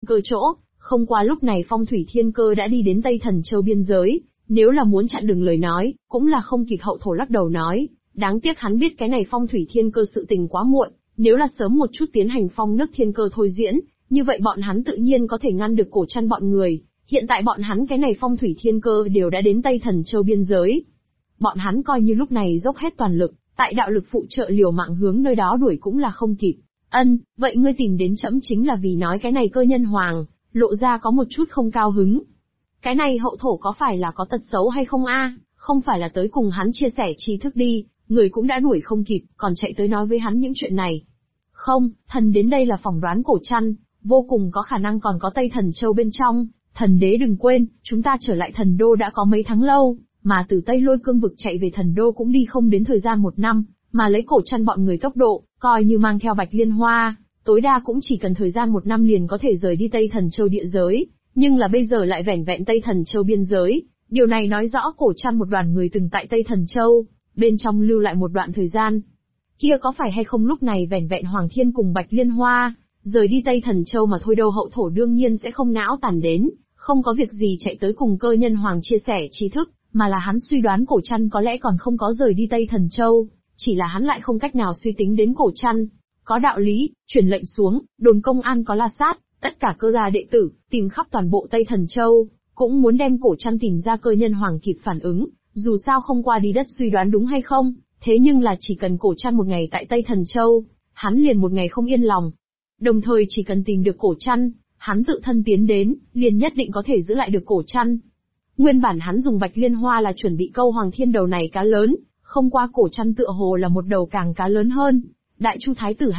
cơ chỗ, không qua lúc này Phong Thủy Thiên Cơ đã đi đến Tây Thần Châu biên giới, nếu là muốn chặn đường lời nói, cũng là không kịp. Hậu thổ lắc đầu nói, đáng tiếc hắn biết cái này Phong Thủy Thiên Cơ sự tình quá muộn, nếu là sớm một chút tiến hành phong nước thiên cơ thôi diễn, như vậy bọn hắn tự nhiên có thể ngăn được Cổ Trăn bọn người. Hiện tại bọn hắn cái này Phong Thủy Thiên Cơ đều đã đến Tây Thần Châu biên giới. Bọn hắn coi như lúc này dốc hết toàn lực, tại đạo lực phụ trợ liều mạng hướng nơi đó đuổi cũng là không kịp. Vậy ngươi tìm đến trẫm chính là vì nói cái này Cơ Nhân Hoàng, lộ ra có một chút không cao hứng. Cái này hậu thổ có phải là có tật xấu hay không a? Không phải là tới cùng hắn chia sẻ tri thức đi, người cũng đã đuổi không kịp, còn chạy tới nói với hắn những chuyện này. Không, thần đến đây là phỏng đoán Cổ Trăn, vô cùng có khả năng còn có Tây Thần Châu bên trong. Thần đế đừng quên, chúng ta trở lại thần đô đã có mấy tháng lâu, mà từ Tây Lôi Cương vực chạy về thần đô cũng đi không đến thời gian 1 năm, mà lấy Cổ Trăn bọn người tốc độ, coi như mang theo Bạch Liên Hoa, tối đa cũng chỉ cần thời gian 1 năm liền có thể rời đi Tây Thần Châu địa giới, nhưng là bây giờ lại vẻn vẹn Tây Thần Châu biên giới, điều này nói rõ Cổ Trăn một đoàn người từng tại Tây Thần Châu, bên trong lưu lại một đoạn thời gian. Kia có phải hay không lúc này vẻn vẹn Hoàng Thiên cùng Bạch Liên Hoa, rời đi Tây Thần Châu mà thôi đâu. Hậu thổ đương nhiên sẽ không não tàn đến, không có việc gì chạy tới cùng Cơ Nhân Hoàng chia sẻ tri thức, mà là hắn suy đoán Cổ Trăn có lẽ còn không có rời đi Tây Thần Châu, chỉ là hắn lại không cách nào suy tính đến Cổ Trăn. Có đạo lý, truyền lệnh xuống, đồn công an có La Sát, tất cả Cơ gia đệ tử, tìm khắp toàn bộ Tây Thần Châu, cũng muốn đem Cổ Trăn tìm ra. Cơ Nhân Hoàng kịp phản ứng, dù sao không qua đi đất suy đoán đúng hay không, thế nhưng là chỉ cần Cổ Trăn một ngày tại Tây Thần Châu, hắn liền một ngày không yên lòng. Đồng thời chỉ cần tìm được Cổ Trăn, hắn tự thân tiến đến, liền nhất định có thể giữ lại được Cổ Trăn. Nguyên bản hắn dùng Bạch Liên Hoa là chuẩn bị câu Hoàng Thiên đầu này cá lớn, không qua Cổ Trăn tựa hồ là một đầu càng cá lớn hơn. Đại Chu Thái tử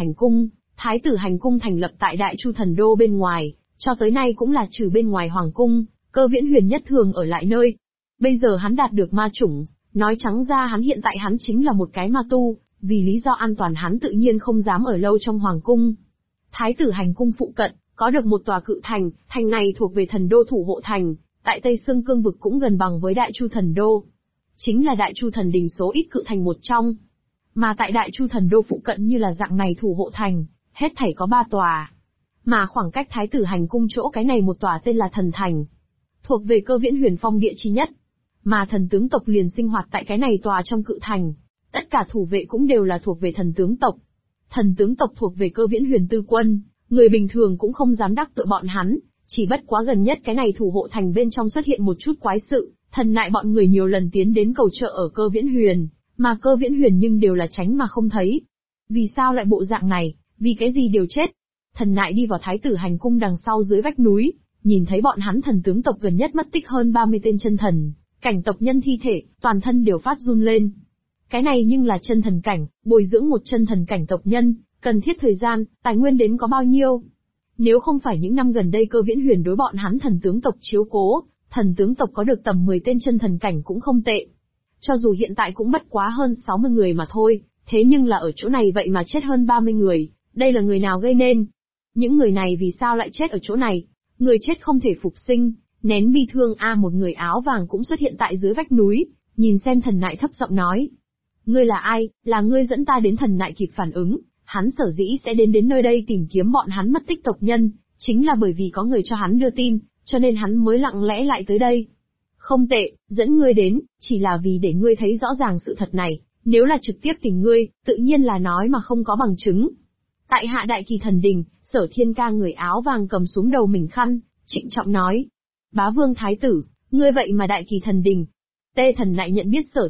hành cung thành lập tại Đại Chu thần đô bên ngoài, cho tới nay cũng là trừ bên ngoài hoàng cung, Cơ Viễn Huyền nhất thường ở lại nơi. Bây giờ hắn đạt được ma chủng, nói trắng ra hắn hiện tại hắn chính là một cái ma tu, vì lý do an toàn hắn tự nhiên không dám ở lâu trong hoàng cung. Thái tử hành cung phụ cận, có được một tòa cự thành, thành này thuộc về thần đô thủ hộ thành, tại Tây Xương Cương vực cũng gần bằng với Đại Chu thần đô. Chính là Đại Chu thần đình số ít cự thành một trong. Mà tại Đại Chu thần đô phụ cận như là dạng này thủ hộ thành, hết thảy có 3 tòa. Mà khoảng cách Thái tử hành cung chỗ cái này một tòa tên là Thần Thành, thuộc về Cơ Viễn Huyền phong địa chi nhất. Mà thần tướng tộc liền sinh hoạt tại cái này tòa trong cự thành. Tất cả thủ vệ cũng đều là thuộc về thần tướng tộc. Thần tướng tộc thuộc về Cơ Viễn Huyền tư quân, người bình thường cũng không dám đắc tội bọn hắn, chỉ bất quá gần nhất cái này thủ hộ thành bên trong xuất hiện một chút quái sự, thần nại bọn người nhiều lần tiến đến cầu trợ ở Cơ Viễn Huyền, mà Cơ Viễn Huyền nhưng đều là tránh mà không thấy. Vì sao lại bộ dạng này, vì cái gì đều chết? Thần nại đi vào Thái tử hành cung đằng sau dưới vách núi, nhìn thấy bọn hắn thần tướng tộc gần nhất mất tích hơn 30 tên chân thần cảnh tộc nhân thi thể, toàn thân đều phát run lên. Cái này nhưng là chân thần cảnh, bồi dưỡng một chân thần cảnh tộc nhân, cần thiết thời gian, tài nguyên đến có bao nhiêu? Nếu không phải những năm gần đây Cơ Viễn Huyền đối bọn hắn thần tướng tộc chiếu cố, thần tướng tộc có được tầm 10 tên chân thần cảnh cũng không tệ. Cho dù hiện tại cũng bất quá hơn 60 người mà thôi, thế nhưng là ở chỗ này vậy mà chết hơn 30 người, đây là người nào gây nên? Những người này vì sao lại chết ở chỗ này? Người chết không thể phục sinh, nén bi thương một người áo vàng cũng xuất hiện tại dưới vách núi, nhìn xem thần nại thấp giọng nói. Ngươi là ai? Là ngươi dẫn ta đến. Thần nại kịp phản ứng, hắn sở dĩ sẽ đến nơi đây tìm kiếm bọn hắn mất tích tộc nhân, chính là bởi vì có người cho hắn đưa tin, cho nên hắn mới lặng lẽ lại tới đây. Không tệ, dẫn ngươi đến, chỉ là vì để ngươi thấy rõ ràng sự thật này, nếu là trực tiếp tìm ngươi, tự nhiên là nói mà không có bằng chứng. Tại hạ Đại Kỳ thần đình, Sở Thiên Ca người áo vàng cầm xuống đầu mình khăn, trịnh trọng nói. Bá vương thái tử, ngươi vậy mà Đại Kỳ thần đình. Tê thần lại nhận biết Sở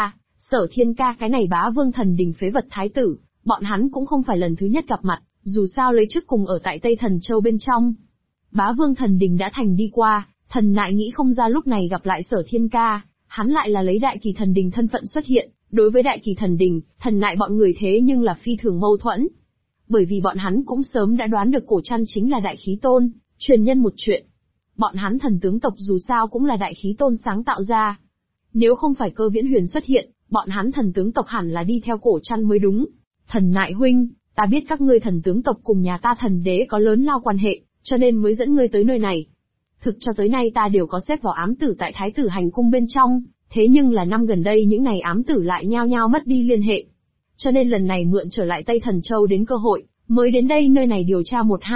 Thiên Ca cái này bá vương thần đình phế vật thái tử, bọn hắn cũng không phải lần thứ nhất gặp mặt, dù sao lấy trước cùng ở tại Tây Thần Châu bên trong. Bá vương thần đình đã thành đi qua, thần nại nghĩ không ra lúc này gặp lại Sở Thiên Ca, hắn lại là lấy Đại Kỳ thần đình thân phận xuất hiện, đối với Đại Kỳ thần đình, thần nại bọn người thế nhưng là phi thường mâu thuẫn. Bởi vì bọn hắn cũng sớm đã đoán được Cổ Trăn chính là Đại Khí Tôn, truyền nhân một chuyện. Bọn hắn thần tướng tộc dù sao cũng là Đại Khí Tôn sáng tạo ra. Nếu không phải Cơ Viễn Huyền xuất hiện, bọn hắn thần tướng tộc hẳn là đi theo Cổ Trăn mới đúng. Thần nại huynh, ta biết các ngươi thần tướng tộc cùng nhà ta thần đế có lớn lao quan hệ, cho nên mới dẫn ngươi tới nơi này. Thực cho tới nay ta đều có xếp vào ám tử tại Thái tử hành cung bên trong, thế nhưng là năm gần đây những ngày ám tử lại nhao nhao mất đi liên hệ. Cho nên lần này mượn trở lại Tây Thần Châu đến cơ hội, mới đến đây nơi này điều tra một hai,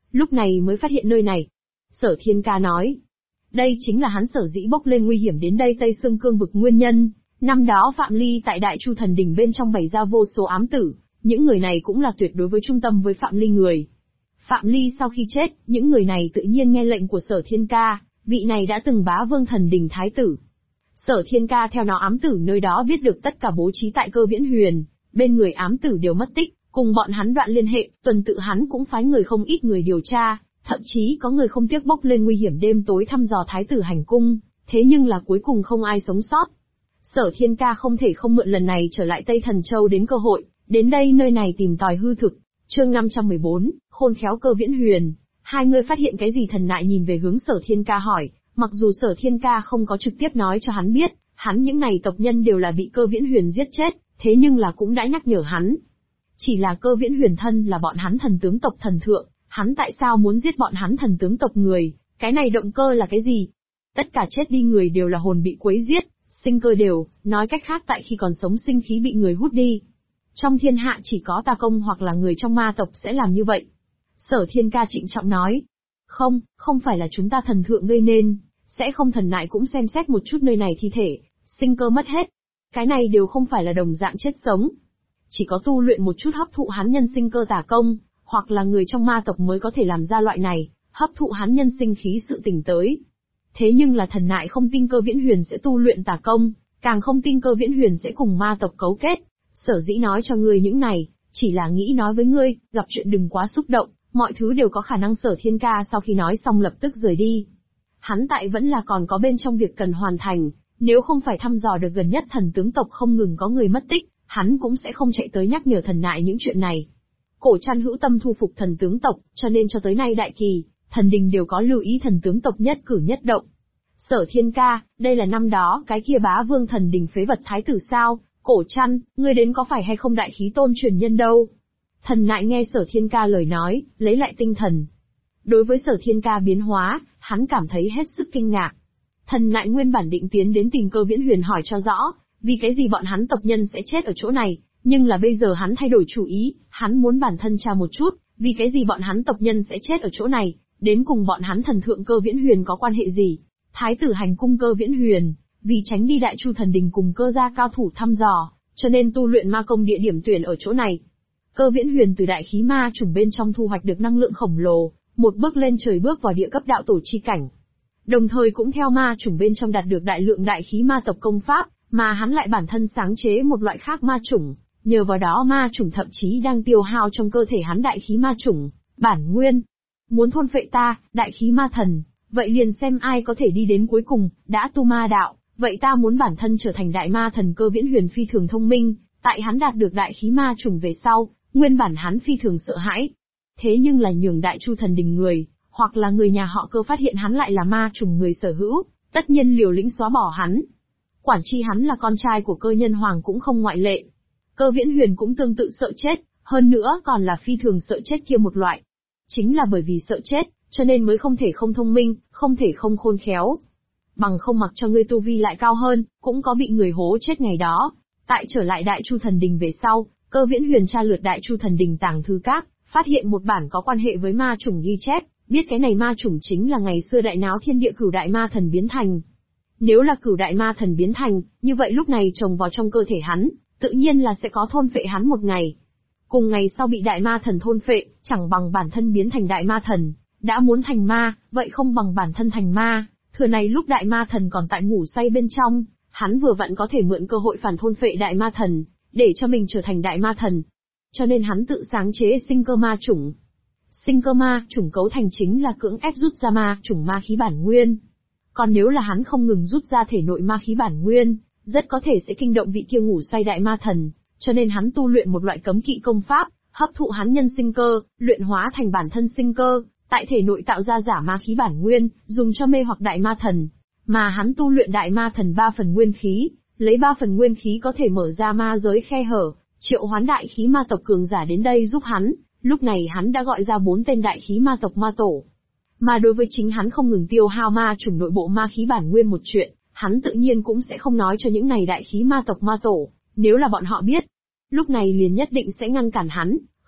lúc này mới phát hiện nơi này. Sở Thiên Ca nói, đây chính là hắn sở dĩ bốc lên nguy hiểm đến đây Tây Sương Cương vực nguyên nhân. Năm đó Phạm Ly tại Đại Chu Thần Đỉnh bên trong bày ra vô số ám tử, những người này cũng là tuyệt đối với trung tâm với Phạm Ly người. Phạm Ly sau khi chết, những người này tự nhiên nghe lệnh của Sở Thiên Ca, vị này đã từng bá vương Thần Đỉnh thái tử. Sở Thiên Ca theo nó ám tử nơi đó biết được tất cả bố trí tại Cơ Viễn Huyền, bên người ám tử đều mất tích, cùng bọn hắn đoạn liên hệ, tuần tự hắn cũng phái người không ít người điều tra, thậm chí có người không tiếc bốc lên nguy hiểm đêm tối thăm dò thái tử hành cung, thế nhưng là cuối cùng không ai sống sót. Sở Thiên Ca không thể không mượn lần này trở lại Tây Thần Châu đến cơ hội, đến đây nơi này tìm tòi hư thực. Chương 514, khôn khéo Cơ Viễn Huyền. Hai người phát hiện cái gì? Thần Nại nhìn về hướng Sở Thiên Ca hỏi, mặc dù Sở Thiên Ca không có trực tiếp nói cho hắn biết, hắn những này tộc nhân đều là bị Cơ Viễn Huyền giết chết, thế nhưng là cũng đã nhắc nhở hắn. Chỉ là Cơ Viễn Huyền thân là bọn hắn thần tướng tộc thần thượng, hắn tại sao muốn giết bọn hắn thần tướng tộc người, cái này động cơ là cái gì? Tất cả chết đi người đều là hồn bị quấy giết, sinh cơ đều, nói cách khác tại khi còn sống sinh khí bị người hút đi. Trong thiên hạ chỉ có tà công hoặc là người trong ma tộc sẽ làm như vậy. Sở Thiên Ca trịnh trọng nói, không phải là chúng ta thần thượng gây nên, sẽ không. Thần Nại cũng xem xét một chút nơi này thi thể, sinh cơ mất hết. Cái này đều không phải là đồng dạng chết sống. Chỉ có tu luyện một chút hấp thụ hắn nhân sinh cơ tà công, hoặc là người trong ma tộc mới có thể làm ra loại này, hấp thụ hắn nhân sinh khí sự tỉnh tới. Thế nhưng là Thần Nại không tin Cơ Viễn Huyền sẽ tu luyện tà công, càng không tin Cơ Viễn Huyền sẽ cùng ma tộc cấu kết. Sở dĩ nói cho ngươi những này, chỉ là nghĩ nói với ngươi, gặp chuyện đừng quá xúc động, mọi thứ đều có khả năng. Sở Thiên Ca sau khi nói xong lập tức rời đi. Hắn tại vẫn là còn có bên trong việc cần hoàn thành, nếu không phải thăm dò được gần nhất thần tướng tộc không ngừng có người mất tích, hắn cũng sẽ không chạy tới nhắc nhở Thần Nại những chuyện này. Cổ Trăn hữu tâm thu phục thần tướng tộc, cho nên cho tới nay đại kỳ, thần đình đều có lưu ý thần tướng tộc nhất cử nhất động. Sở Thiên Ca, đây là năm đó cái kia bá vương thần đình phế vật thái tử sao? Cổ Trăn, ngươi đến có phải hay không đại khí tôn truyền nhân đâu? Thần Nại nghe Sở Thiên Ca lời nói, lấy lại tinh thần. Đối với Sở Thiên Ca biến hóa, hắn cảm thấy hết sức kinh ngạc. Thần Nại nguyên bản định tiến đến tìm Cơ Viễn Huyền hỏi cho rõ, vì cái gì bọn hắn tộc nhân sẽ chết ở chỗ này, nhưng là bây giờ hắn thay đổi chủ ý, hắn muốn bản thân tra một chút, vì cái gì bọn hắn tộc nhân sẽ chết ở chỗ này, đến cùng bọn hắn thần thượng Cơ Viễn Huyền có quan hệ gì? Thái tử hành cung Cơ Viễn Huyền, vì tránh đi Đại Chu Thần Đình cùng Cơ gia cao thủ thăm dò, cho nên tu luyện ma công địa điểm tuyển ở chỗ này. Cơ Viễn Huyền từ đại khí ma chủng bên trong thu hoạch được năng lượng khổng lồ, một bước lên trời bước vào địa cấp đạo tổ chi cảnh. Đồng thời cũng theo ma chủng bên trong đạt được đại lượng đại khí ma tộc công pháp, mà hắn lại bản thân sáng chế một loại khác ma chủng, nhờ vào đó ma chủng thậm chí đang tiêu hao trong cơ thể hắn đại khí ma chủng, bản nguyên. Muốn thôn phệ ta, đại khí ma thần, vậy liền xem ai có thể đi đến cuối cùng, đã tu ma đạo, vậy ta muốn bản thân trở thành đại ma thần. Cơ Viễn Huyền phi thường thông minh, tại hắn đạt được đại khí ma chủng về sau, nguyên bản hắn phi thường sợ hãi. Thế nhưng là nhường Đại Chu Thần Đình người, hoặc là người nhà họ Cơ phát hiện hắn lại là ma chủng người sở hữu, tất nhiên liều lĩnh xóa bỏ hắn. Quản chi hắn là con trai của Cơ Nhân Hoàng cũng không ngoại lệ. Cơ Viễn Huyền cũng tương tự sợ chết, hơn nữa còn là phi thường sợ chết kia một loại. Chính là bởi vì sợ chết, cho nên mới không thể không thông minh, không thể không khôn khéo. Bằng không mặc cho ngươi tu vi lại cao hơn, cũng có bị người hố chết ngày đó. Tại trở lại Đại Chu Thần Đình về sau, Cơ Viễn Huyền tra lượt Đại Chu Thần Đình tàng thư các, phát hiện một bản có quan hệ với ma chủng ghi chép, biết cái này ma chủng chính là ngày xưa đại náo thiên địa Cửu Đại Ma Thần biến thành. Nếu là Cửu Đại Ma Thần biến thành, như vậy lúc này trồng vào trong cơ thể hắn, tự nhiên là sẽ có thôn phệ hắn một ngày. Cùng ngày sau bị Đại Ma Thần thôn phệ, chẳng bằng bản thân biến thành Đại Ma Thần, đã muốn thành ma, vậy không bằng bản thân thành ma. Thừa này lúc Đại Ma Thần còn tại ngủ say bên trong, hắn vừa vặn có thể mượn cơ hội phản thôn phệ Đại Ma Thần, để cho mình trở thành Đại Ma Thần. Cho nên hắn tự sáng chế sinh cơ ma chủng. Sinh cơ ma chủng cấu thành chính là cưỡng ép rút ra ma chủng ma khí bản nguyên. Còn nếu là hắn không ngừng rút ra thể nội ma khí bản nguyên, rất có thể sẽ kinh động vị kia ngủ say Đại Ma Thần, cho nên hắn tu luyện một loại cấm kỵ công pháp, hấp thụ hắn nhân sinh cơ, luyện hóa thành bản thân sinh cơ, tại thể nội tạo ra giả ma khí bản nguyên, dùng cho mê hoặc Đại Ma Thần. Mà hắn tu luyện Đại Ma Thần 3 phần nguyên khí, lấy 3 phần nguyên khí có thể mở ra ma giới khe hở, triệu hoán đại khí ma tộc cường giả đến đây giúp hắn. Lúc này hắn đã gọi ra 4 tên đại khí ma tộc ma tổ. Mà đối với chính hắn không ngừng tiêu hao ma chủng nội bộ ma khí bản nguyên một chuyện, hắn tự nhiên cũng sẽ không nói cho những này đại khí ma tộc ma tổ, nếu là bọn họ biết, lúc này liền nhất định sẽ ngăn cản hắn,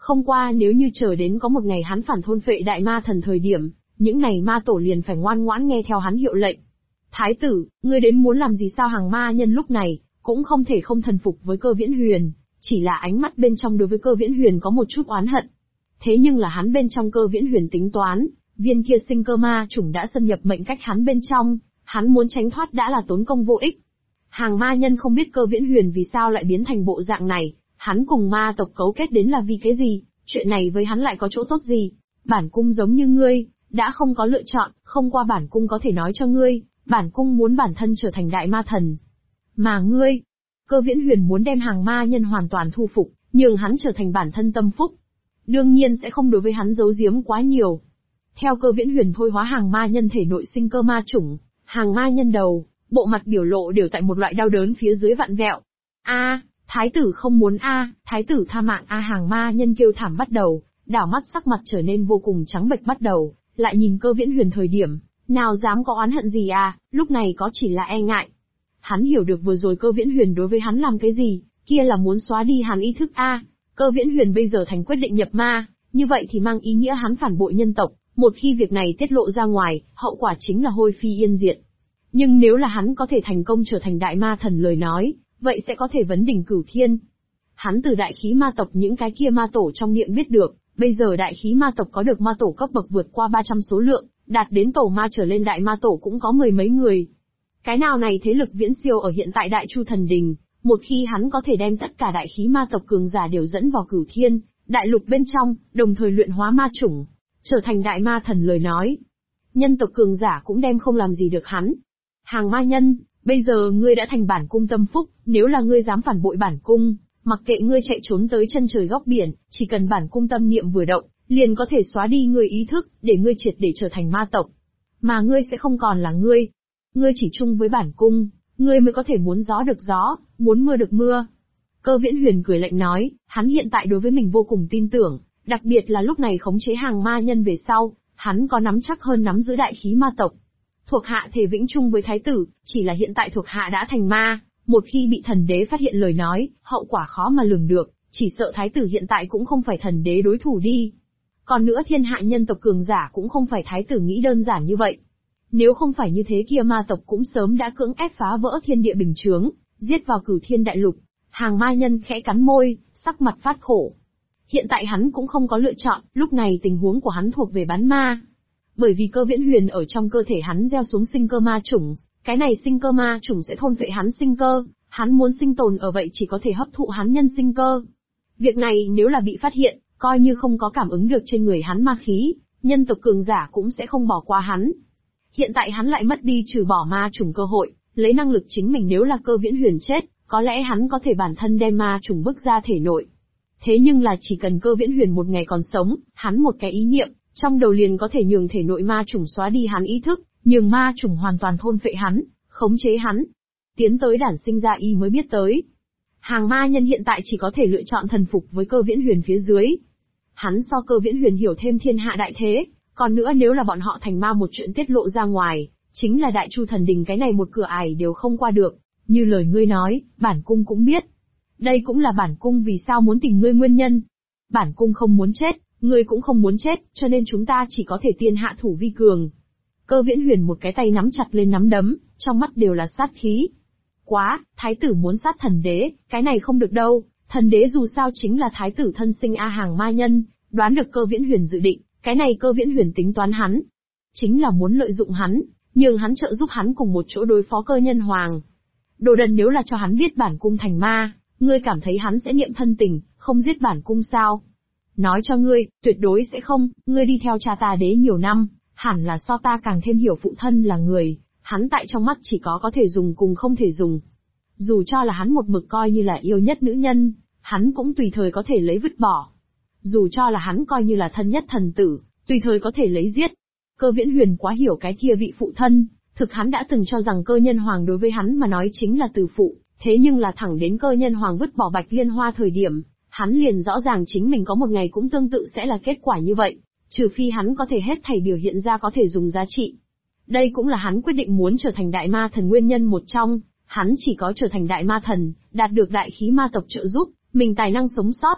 Không qua nếu như chờ đến có một ngày hắn phản thôn phệ đại ma thần thời điểm, những này ma tổ liền phải ngoan ngoãn nghe theo hắn hiệu lệnh. Thái tử, ngươi đến muốn làm gì sao? Hàng ma nhân lúc này, cũng không thể không thần phục với Cơ Viễn Huyền, chỉ là ánh mắt bên trong đối với Cơ Viễn Huyền có một chút oán hận. Thế nhưng là hắn bên trong Cơ Viễn Huyền tính toán, viên kia sinh cơ ma chủng đã xâm nhập mệnh cách hắn bên trong, hắn muốn tránh thoát đã là tốn công vô ích. Hàng ma nhân không biết Cơ Viễn Huyền vì sao lại biến thành bộ dạng này, hắn cùng ma tộc cấu kết đến là vì cái gì, chuyện này với hắn lại có chỗ tốt gì. Bản cung giống như ngươi, đã không có lựa chọn, không qua bản cung có thể nói cho ngươi, bản cung muốn bản thân trở thành đại ma thần. Mà ngươi, Cơ Viễn Huyền muốn đem hàng ma nhân hoàn toàn thu phục, nhường hắn trở thành bản thân tâm phúc. Đương nhiên sẽ không đối với hắn giấu giếm quá nhiều. Theo Cơ Viễn Huyền thôi hóa hàng ma nhân thể nội sinh cơ ma chủng, hàng ma nhân đầu, bộ mặt biểu lộ đều tại một loại đau đớn phía dưới vặn vẹo. A, thái tử không muốn a, thái tử tha mạng a, hàng ma nhân kêu thảm bắt đầu, đảo mắt sắc mặt trở nên vô cùng trắng bệch bắt đầu, lại nhìn Cơ Viễn Huyền thời điểm, nào dám có oán hận gì à, lúc này có chỉ là e ngại. Hắn hiểu được vừa rồi Cơ Viễn Huyền đối với hắn làm cái gì, kia là muốn xóa đi hắn ý thức a. Cơ Viễn Huyền bây giờ thành quyết định nhập ma, như vậy thì mang ý nghĩa hắn phản bội nhân tộc, một khi việc này tiết lộ ra ngoài, hậu quả chính là hôi phi yên diệt. Nhưng nếu là hắn có thể thành công trở thành đại ma thần lời nói, vậy sẽ có thể vấn đỉnh cửu thiên. Hắn từ đại khí ma tộc những cái kia ma tổ trong miệng biết được, bây giờ đại khí ma tộc có được ma tổ cấp bậc vượt qua 300 số lượng, đạt đến tổ ma trở lên đại ma tổ cũng có mười mấy người. Cái nào này thế lực viễn siêu ở hiện tại Đại Chu Thần Đình, một khi hắn có thể đem tất cả đại khí ma tộc cường giả đều dẫn vào cửu thiên, đại lục bên trong, đồng thời luyện hóa ma chủng, trở thành đại ma thần lời nói. Nhân tộc cường giả cũng đem không làm gì được hắn. Hàng ma nhân, bây giờ ngươi đã thành bản cung tâm phúc, nếu là ngươi dám phản bội bản cung, mặc kệ ngươi chạy trốn tới chân trời góc biển, chỉ cần bản cung tâm niệm vừa động, liền có thể xóa đi ngươi ý thức, để ngươi triệt để trở thành ma tộc. Mà ngươi sẽ không còn là ngươi. Ngươi chỉ chung với bản cung, ngươi mới có thể muốn gió được gió, muốn mưa được mưa. Cơ Viễn Huyền cười lạnh nói, hắn hiện tại đối với mình vô cùng tin tưởng, đặc biệt là lúc này khống chế hàng ma nhân về sau, hắn có nắm chắc hơn nắm giữ đại khí ma tộc. Thuộc hạ thể vĩnh chung với thái tử, chỉ là hiện tại thuộc hạ đã thành ma, một khi bị thần đế phát hiện lời nói, hậu quả khó mà lường được, chỉ sợ thái tử hiện tại cũng không phải thần đế đối thủ đi. Còn nữa thiên hạ nhân tộc cường giả cũng không phải thái tử nghĩ đơn giản như vậy. Nếu không phải như thế kia ma tộc cũng sớm đã cưỡng ép phá vỡ thiên địa bình chướng, giết vào cửu thiên đại lục. Hàng ma nhân khẽ cắn môi, sắc mặt phát khổ. Hiện tại hắn cũng không có lựa chọn, lúc này tình huống của hắn thuộc về bán ma. Bởi vì Cơ Viễn Huyền ở trong cơ thể hắn gieo xuống sinh cơ ma chủng, cái này sinh cơ ma chủng sẽ thôn phệ hắn sinh cơ, hắn muốn sinh tồn ở vậy chỉ có thể hấp thụ hắn nhân sinh cơ. Việc này nếu là bị phát hiện, coi như không có cảm ứng được trên người hắn ma khí, nhân tộc cường giả cũng sẽ không bỏ qua hắn. Hiện tại hắn lại mất đi trừ bỏ ma chủng cơ hội, lấy năng lực chính mình nếu là Cơ Viễn Huyền chết, có lẽ hắn có thể bản thân đem ma chủng bức ra thể nội. Thế nhưng là chỉ cần Cơ Viễn Huyền một ngày còn sống, hắn một cái ý niệm, trong đầu liền có thể nhường thể nội ma chủng xóa đi hắn ý thức, nhường ma chủng hoàn toàn thôn phệ hắn, khống chế hắn. Tiến tới đản sinh ra y mới biết tới. Hàng ma nhân hiện tại chỉ có thể lựa chọn thần phục với Cơ Viễn Huyền phía dưới. Hắn so Cơ Viễn Huyền hiểu thêm thiên hạ đại thế, còn nữa nếu là bọn họ thành ma một chuyện tiết lộ ra ngoài, chính là Đại Chu Thần Đình cái này một cửa ải đều không qua được. Như lời ngươi nói, bản cung cũng biết. Đây cũng là bản cung vì sao muốn tìm ngươi nguyên nhân. Bản cung không muốn chết, ngươi cũng không muốn chết, cho nên chúng ta chỉ có thể tiên hạ thủ vi cường. Cơ Viễn Huyền một cái tay nắm chặt lên nắm đấm, trong mắt đều là sát khí. Quá, thái tử muốn sát thần đế, cái này không được đâu, thần đế dù sao chính là thái tử thân sinh a. Hàng ma nhân, đoán được Cơ Viễn Huyền dự định, cái này Cơ Viễn Huyền tính toán hắn. Chính là muốn lợi dụng hắn, nhường hắn trợ giúp hắn cùng một chỗ đối phó Cơ Nhân Hoàng. Đồ đần, nếu là cho hắn biết bản cung thành ma, ngươi cảm thấy hắn sẽ niệm thân tình, không giết bản cung sao? Nói cho ngươi, tuyệt đối sẽ không, ngươi đi theo cha ta đế nhiều năm, hẳn là so ta càng thêm hiểu phụ thân là người, hắn tại trong mắt chỉ có thể dùng cùng không thể dùng. Dù cho là hắn một mực coi như là yêu nhất nữ nhân, hắn cũng tùy thời có thể lấy vứt bỏ. Dù cho là hắn coi như là thân nhất thần tử, tùy thời có thể lấy giết. Cơ Viễn Huyền quá hiểu cái kia vị phụ thân, thực hắn đã từng cho rằng Cơ Nhân Hoàng đối với hắn mà nói chính là từ phụ, thế nhưng là thẳng đến Cơ Nhân Hoàng vứt bỏ Bạch Liên Hoa thời điểm, hắn liền rõ ràng chính mình có một ngày cũng tương tự sẽ là kết quả như vậy, trừ phi hắn có thể hết thảy biểu hiện ra có thể dùng giá trị. Đây cũng là hắn quyết định muốn trở thành đại ma thần nguyên nhân một trong, hắn chỉ có trở thành đại ma thần, đạt được đại khí ma tộc trợ giúp, mình tài năng sống sót.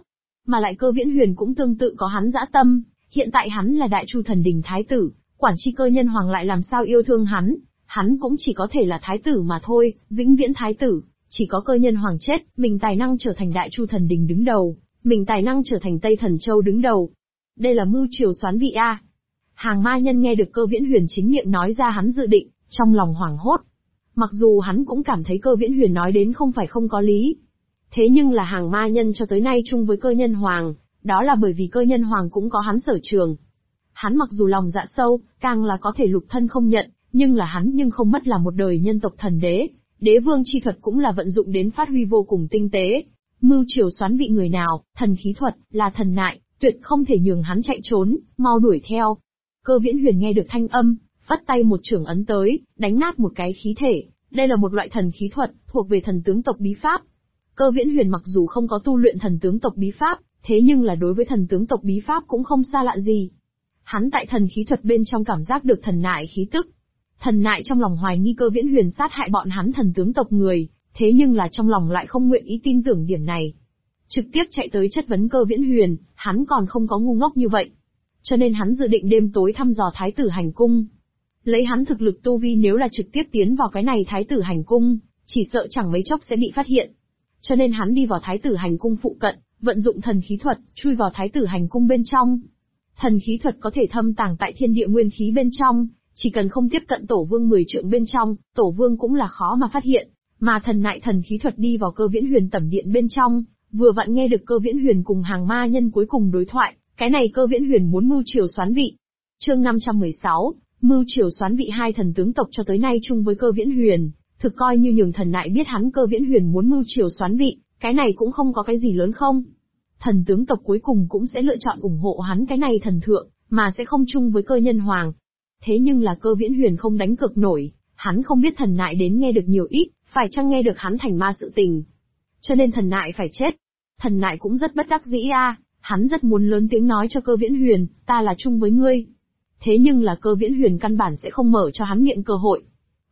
Mà lại Cơ Viễn Huyền cũng tương tự có hắn dã tâm, hiện tại hắn là Đại Chu Thần Đình thái tử, quản tri Cơ Nhân Hoàng lại làm sao yêu thương hắn cũng chỉ có thể là thái tử mà thôi, vĩnh viễn thái tử, chỉ có Cơ Nhân Hoàng chết, mình tài năng trở thành Đại Chu Thần Đình đứng đầu, mình tài năng trở thành Tây Thần Châu đứng đầu. Đây là mưu triều xoán vị a. Hàng ma nhân nghe được Cơ Viễn Huyền chính miệng nói ra hắn dự định, trong lòng hoảng hốt. Mặc dù hắn cũng cảm thấy Cơ Viễn Huyền nói đến không phải không có lý. Thế nhưng là hàng ma nhân cho tới nay chung với Cơ Nhân Hoàng, đó là bởi vì Cơ Nhân Hoàng cũng có hắn sở trường. Hắn mặc dù lòng dạ sâu, càng là có thể lục thân không nhận, nhưng là hắn nhưng không mất là một đời nhân tộc thần đế. Đế vương chi thuật cũng là vận dụng đến phát huy vô cùng tinh tế. Mưu triều xoán vị người nào, thần khí thuật, là thần nại, tuyệt không thể nhường hắn chạy trốn, mau đuổi theo. Cơ Viễn Huyền nghe được thanh âm, vắt tay một chưởng ấn tới, đánh nát một cái khí thể. Đây là một loại thần khí thuật, thuộc về thần tướng tộc bí pháp. Cơ Viễn Huyền mặc dù không có tu luyện thần tướng tộc bí pháp, thế nhưng là đối với thần tướng tộc bí pháp cũng không xa lạ gì. Hắn tại thần khí thuật bên trong cảm giác được thần nại khí tức. Thần nại trong lòng hoài nghi Cơ Viễn Huyền sát hại bọn hắn thần tướng tộc người, thế nhưng là trong lòng lại không nguyện ý tin tưởng điểm này. Trực tiếp chạy tới chất vấn Cơ Viễn Huyền, hắn còn không có ngu ngốc như vậy. Cho nên hắn dự định đêm tối thăm dò thái tử hành cung. Lấy hắn thực lực tu vi nếu là trực tiếp tiến vào cái này thái tử hành cung, chỉ sợ chẳng mấy chốc sẽ bị phát hiện. Cho nên hắn đi vào thái tử hành cung phụ cận, vận dụng thần khí thuật, chui vào thái tử hành cung bên trong. Thần khí thuật có thể thâm tàng tại thiên địa nguyên khí bên trong, chỉ cần không tiếp cận tổ vương 10 trượng bên trong, tổ vương cũng là khó mà phát hiện. Mà thần nại thần khí thuật đi vào Cơ Viễn Huyền tẩm điện bên trong, vừa vặn nghe được Cơ Viễn Huyền cùng hàng ma nhân cuối cùng đối thoại, cái này Cơ Viễn Huyền muốn mưu triều xoán vị. Chương 516, mưu triều xoán vị. Hai thần tướng tộc cho tới nay chung với Cơ Viễn Huyền, thực coi như nhường thần nại biết hắn Cơ Viễn Huyền muốn mưu triều xoán vị, cái này cũng không có cái gì lớn không. Thần tướng tộc cuối cùng cũng sẽ lựa chọn ủng hộ hắn cái này thần thượng, mà sẽ không chung với Cơ Nhân Hoàng. Thế nhưng là Cơ Viễn Huyền không đánh cược nổi, hắn không biết thần nại đến nghe được nhiều ít, phải chăng nghe được hắn thành ma sự tình. Cho nên thần nại phải chết. Thần nại cũng rất bất đắc dĩ a, hắn rất muốn lớn tiếng nói cho Cơ Viễn Huyền, ta là chung với ngươi. Thế nhưng là Cơ Viễn Huyền căn bản sẽ không mở cho hắn miệng cơ hội.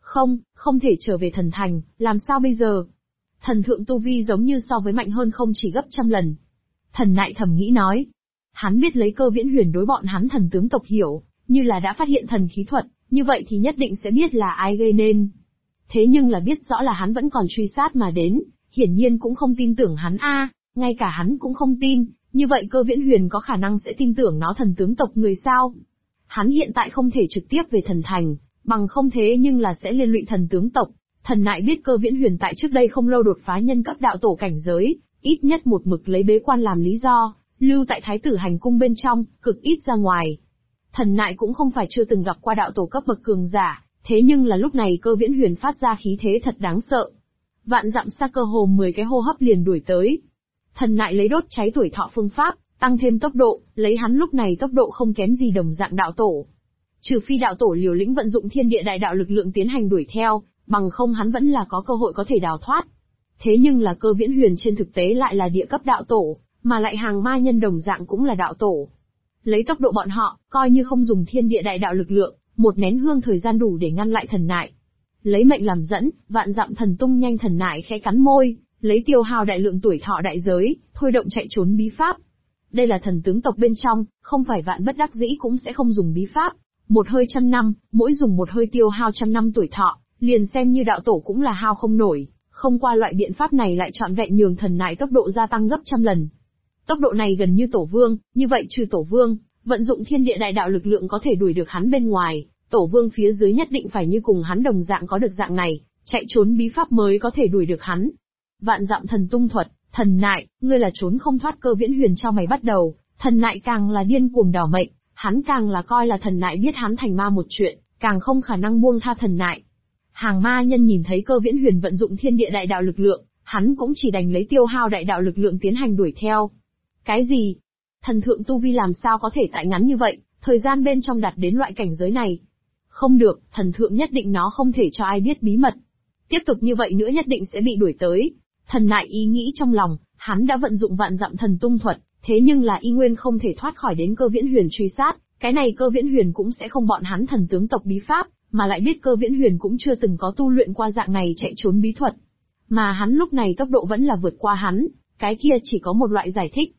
Không thể trở về thần thành, làm sao bây giờ? Thần thượng tu vi giống như so với mạnh hơn không chỉ gấp trăm lần. Thần nại thầm nghĩ nói. Hắn biết lấy Cơ Viễn Huyền đối bọn hắn thần tướng tộc hiểu, như là đã phát hiện thần khí thuật, như vậy thì nhất định sẽ biết là ai gây nên. Thế nhưng là biết rõ là hắn vẫn còn truy sát mà đến, hiển nhiên cũng không tin tưởng hắn a, ngay cả hắn cũng không tin, như vậy Cơ Viễn Huyền có khả năng sẽ tin tưởng nó thần tướng tộc người sao? Hắn hiện tại không thể trực tiếp về thần thành, bằng không thế nhưng là sẽ liên lụy thần tướng tộc. Thần nại biết Cơ Viễn Huyền tại trước đây không lâu đột phá nhân cấp đạo tổ cảnh giới, ít nhất một mực lấy bế quan làm lý do, lưu tại thái tử hành cung bên trong, cực ít ra ngoài. Thần nại cũng không phải chưa từng gặp qua đạo tổ cấp bậc cường giả, thế nhưng là lúc này Cơ Viễn Huyền phát ra khí thế thật đáng sợ. Vạn dặm xa cơ hồ 10 cái hô hấp liền đuổi tới. Thần nại lấy đốt cháy tuổi thọ phương pháp, tăng thêm tốc độ, lấy hắn lúc này tốc độ không kém gì đồng dạng đạo tổ. Trừ phi đạo tổ liều lĩnh vận dụng thiên địa đại đạo lực lượng tiến hành đuổi theo, bằng không hắn vẫn là có cơ hội có thể đào thoát. Thế nhưng là Cơ Viễn Huyền trên thực tế lại là địa cấp đạo tổ, mà lại hàng ma nhân đồng dạng cũng là đạo tổ. Lấy tốc độ bọn họ, coi như không dùng thiên địa đại đạo lực lượng, một nén hương thời gian đủ để ngăn lại thần nại. Lấy mệnh làm dẫn, vạn dặm thần tung nhanh thần nại khẽ cắn môi, lấy tiêu hao đại lượng tuổi thọ đại giới, thôi động chạy trốn bí pháp. Đây là thần tướng tộc bên trong, không phải vạn bất đắc dĩ cũng sẽ không dùng bí pháp. Một hơi 100 năm, mỗi dùng một hơi tiêu hao 100 năm tuổi thọ, liền xem như đạo tổ cũng là hao không nổi, không qua loại biện pháp này lại trọn vẹn nhường thần nại tốc độ gia tăng gấp trăm lần. Tốc độ này gần như tổ vương, như vậy trừ tổ vương, vận dụng thiên địa đại đạo lực lượng có thể đuổi được hắn bên ngoài, tổ vương phía dưới nhất định phải như cùng hắn đồng dạng có được dạng này, chạy trốn bí pháp mới có thể đuổi được hắn. Vạn dặm thần tung thuật, thần nại, ngươi là trốn không thoát. Cơ Viễn Huyền cho mày bắt đầu, thần nại càng là điên cuồng đảo mệnh, hắn càng là coi là thần nại biết hắn thành ma một chuyện, càng không khả năng buông tha thần nại. Hàng ma nhân nhìn thấy Cơ Viễn Huyền vận dụng thiên địa đại đạo lực lượng, hắn cũng chỉ đành lấy tiêu hao đại đạo lực lượng tiến hành đuổi theo. Cái gì? Thần thượng tu vi làm sao có thể tại ngắn như vậy, thời gian bên trong đạt đến loại cảnh giới này? Không được, thần thượng nhất định nó không thể cho ai biết bí mật. Tiếp tục như vậy nữa nhất định sẽ bị đuổi tới. Thần nại ý nghĩ trong lòng, hắn đã vận dụng vạn dặm thần tung thuật, thế nhưng là y nguyên không thể thoát khỏi đến Cơ Viễn Huyền truy sát, cái này Cơ Viễn Huyền cũng sẽ không bọn hắn thần tướng tộc bí pháp, mà lại biết Cơ Viễn Huyền cũng chưa từng có tu luyện qua dạng này chạy trốn bí thuật. Mà hắn lúc này tốc độ vẫn là vượt qua hắn, cái kia chỉ có một loại giải thích.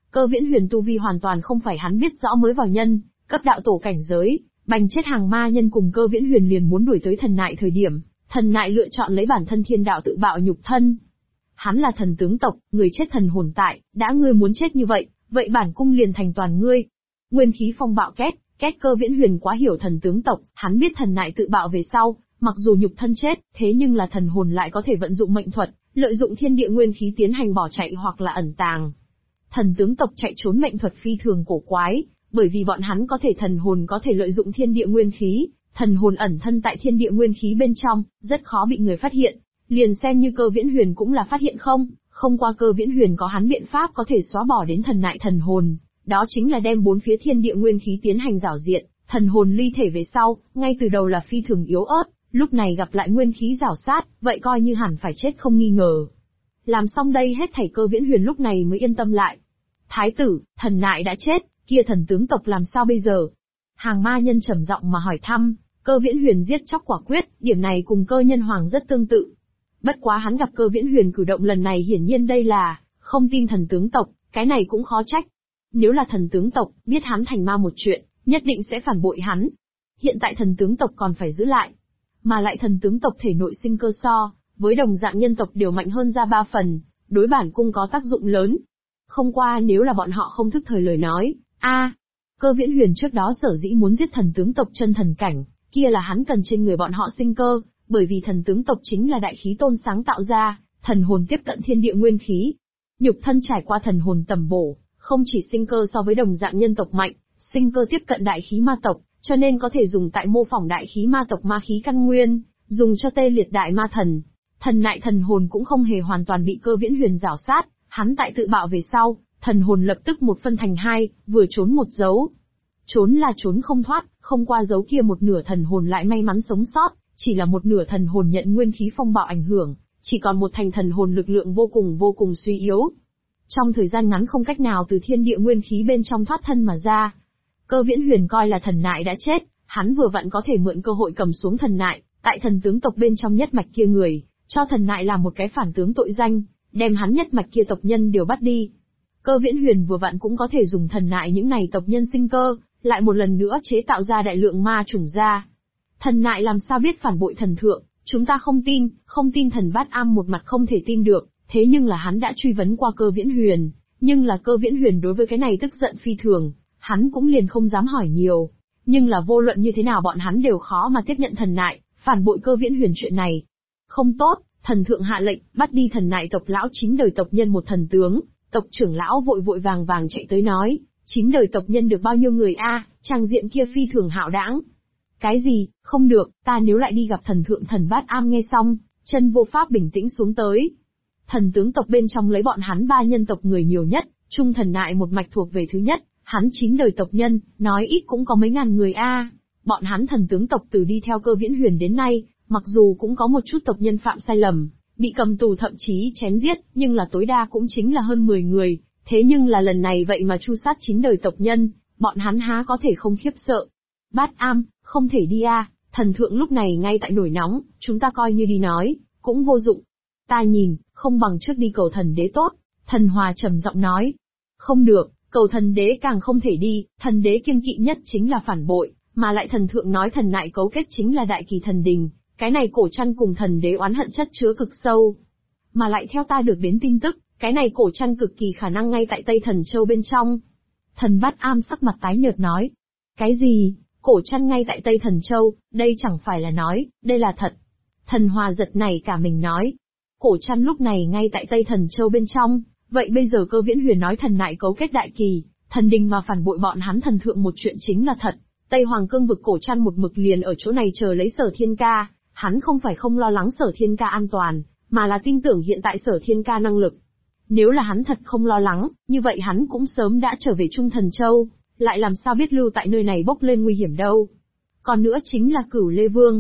Cơ Viễn Huyền tu vi hoàn toàn không phải hắn biết rõ mới vào nhân, cấp đạo tổ cảnh giới, bành chết hàng ma nhân cùng Cơ Viễn Huyền liền muốn đuổi tới thần nại thời điểm, thần nại lựa chọn lấy bản thân thiên đạo tự bạo nhục thân. Hắn là thần tướng tộc, người chết thần hồn tại, đã ngươi muốn chết như vậy, vậy bản cung liền thành toàn ngươi. Nguyên khí phong bạo két, Cơ Viễn Huyền quá hiểu thần tướng tộc, hắn biết thần nại tự bạo về sau, mặc dù nhục thân chết, thế nhưng là thần hồn lại có thể vận dụng mệnh thuật, lợi dụng thiên địa nguyên khí tiến hành bỏ chạy hoặc là ẩn tàng. Thần tướng tộc chạy trốn mệnh thuật phi thường cổ quái, bởi vì bọn hắn có thể thần hồn có thể lợi dụng thiên địa nguyên khí, thần hồn ẩn thân tại thiên địa nguyên khí bên trong, rất khó bị người phát hiện. Liền xem như Cơ Viễn Huyền cũng là phát hiện không qua Cơ Viễn Huyền có hắn biện pháp có thể xóa bỏ đến thần nại thần hồn, đó chính là đem bốn phía thiên địa nguyên khí tiến hành rảo diện, thần hồn ly thể về sau, ngay từ đầu là phi thường yếu ớt, lúc này gặp lại nguyên khí rảo sát, vậy coi như hẳn phải chết không nghi ngờ. Làm xong đây hết thảy Cơ Viễn Huyền lúc này mới yên tâm lại. Thái tử, thần nại đã chết, kia thần tướng tộc làm sao bây giờ? Hàng ma nhân trầm giọng mà hỏi thăm. Cơ Viễn Huyền giết chóc quả quyết, điểm này cùng Cơ Nhân Hoàng rất tương tự. Bất quá hắn gặp Cơ Viễn Huyền cử động lần này hiển nhiên đây là không tin thần tướng tộc, cái này cũng khó trách. Nếu là thần tướng tộc, biết hắn thành ma một chuyện, nhất định sẽ phản bội hắn. Hiện tại thần tướng tộc còn phải giữ lại. Mà lại thần tướng tộc thể nội sinh cơ so, với đồng dạng nhân tộc đều mạnh hơn ra 3 phần, đối bản cung có tác dụng lớn. Không qua nếu là bọn họ không thức thời lời nói, Cơ Viễn Huyền trước đó sở dĩ muốn giết thần tướng tộc chân thần cảnh, kia là hắn cần trên người bọn họ sinh cơ, bởi vì thần tướng tộc chính là đại khí tôn sáng tạo ra, thần hồn tiếp cận thiên địa nguyên khí. Nhục thân trải qua thần hồn tầm bổ, không chỉ sinh cơ so với đồng dạng nhân tộc mạnh, sinh cơ tiếp cận đại khí ma tộc, cho nên có thể dùng tại mô phỏng đại khí ma tộc ma khí căn nguyên, dùng cho tê liệt đại ma thần. Thần nại thần hồn cũng không hề hoàn toàn bị Cơ Viễn Huyền rảo sát, hắn tại tự bạo về sau, thần hồn lập tức một phân thành hai, vừa trốn một dấu. Trốn là trốn không thoát, không qua dấu kia một nửa thần hồn lại may mắn sống sót, chỉ là một nửa thần hồn nhận nguyên khí phong bạo ảnh hưởng, chỉ còn một thành thần hồn lực lượng vô cùng suy yếu. Trong thời gian ngắn không cách nào từ thiên địa nguyên khí bên trong thoát thân mà ra. Cơ Viễn Huyền coi là thần nại đã chết, hắn vừa vặn có thể mượn cơ hội cầm xuống thần nại, tại thần tướng tộc bên trong nhất mạch kia người, cho thần nại làm một cái phản tướng tội danh, đem hắn nhất mạch kia tộc nhân đều bắt đi. Cơ Viễn Huyền vừa vặn cũng có thể dùng thần nại những này tộc nhân sinh cơ, lại một lần nữa chế tạo ra đại lượng ma chủng ra. Thần nại làm sao biết phản bội thần thượng, chúng ta không tin thần Bát Am một mặt không thể tin được, thế nhưng là hắn đã truy vấn qua Cơ Viễn Huyền, nhưng là Cơ Viễn Huyền đối với cái này tức giận phi thường, hắn cũng liền không dám hỏi nhiều, nhưng là vô luận như thế nào bọn hắn đều khó mà tiếp nhận thần nại, phản bội Cơ Viễn Huyền chuyện này. Không tốt, thần thượng hạ lệnh, bắt đi thần nại tộc lão 9 đời tộc nhân một thần tướng, tộc trưởng lão vội vàng chạy tới nói. 9 đời tộc nhân được bao nhiêu người trang diện kia phi thường hạo đãng. Cái gì, không được, ta nếu lại đi gặp thần thượng thần Bát Am nghe xong, chân vô pháp bình tĩnh xuống tới. Thần tướng tộc bên trong lấy bọn hắn 3 nhân tộc người nhiều nhất, trung thần nại một mạch thuộc về thứ nhất, hắn 9 đời tộc nhân, nói ít cũng có mấy ngàn người Bọn hắn thần tướng tộc từ đi theo Cơ Viễn Huyền đến nay, mặc dù cũng có một chút tộc nhân phạm sai lầm, bị cầm tù thậm chí chém giết, nhưng là tối đa cũng chính là hơn 10 người. Thế nhưng là lần này vậy mà tru sát 9 đời tộc nhân, bọn hắn há có thể không khiếp sợ. Bát Am, không thể đi thần thượng lúc này ngay tại nổi nóng, chúng ta coi như đi nói, cũng vô dụng. Ta nhìn, không bằng trước đi cầu thần đế tốt, thần Hòa trầm giọng nói. Không được, cầu thần đế càng không thể đi, thần đế kiêng kỵ nhất chính là phản bội, mà lại thần thượng nói thần nại cấu kết chính là đại kỳ thần đình, cái này cổ trăn cùng thần đế oán hận chất chứa cực sâu. Mà lại theo ta được đến tin tức, cái này cổ trăn cực kỳ khả năng ngay tại Tây Thần Châu bên trong. Thần Bát Am sắc mặt tái nhợt nói. Cái gì? Cổ trăn ngay tại Tây Thần Châu, đây chẳng phải là nói, đây là thật. Thần Hòa giật này cả mình nói. Cổ trăn lúc này ngay tại Tây Thần Châu bên trong, vậy bây giờ Cơ Viễn Huyền nói thần nại cấu kết đại kỳ, thần đình mà phản bội bọn hắn thần thượng một chuyện chính là thật. Tây Hoàng cương vực cổ trăn một mực liền ở chỗ này chờ lấy Sở Thiên Ca, hắn không phải không lo lắng Sở Thiên Ca an toàn, mà là tin tưởng hiện tại Sở Thiên Ca năng lực. Nếu là hắn thật không lo lắng, như vậy hắn cũng sớm đã trở về Trung Thần Châu, lại làm sao biết lưu tại nơi này bốc lên nguy hiểm đâu. Còn nữa chính là Cửu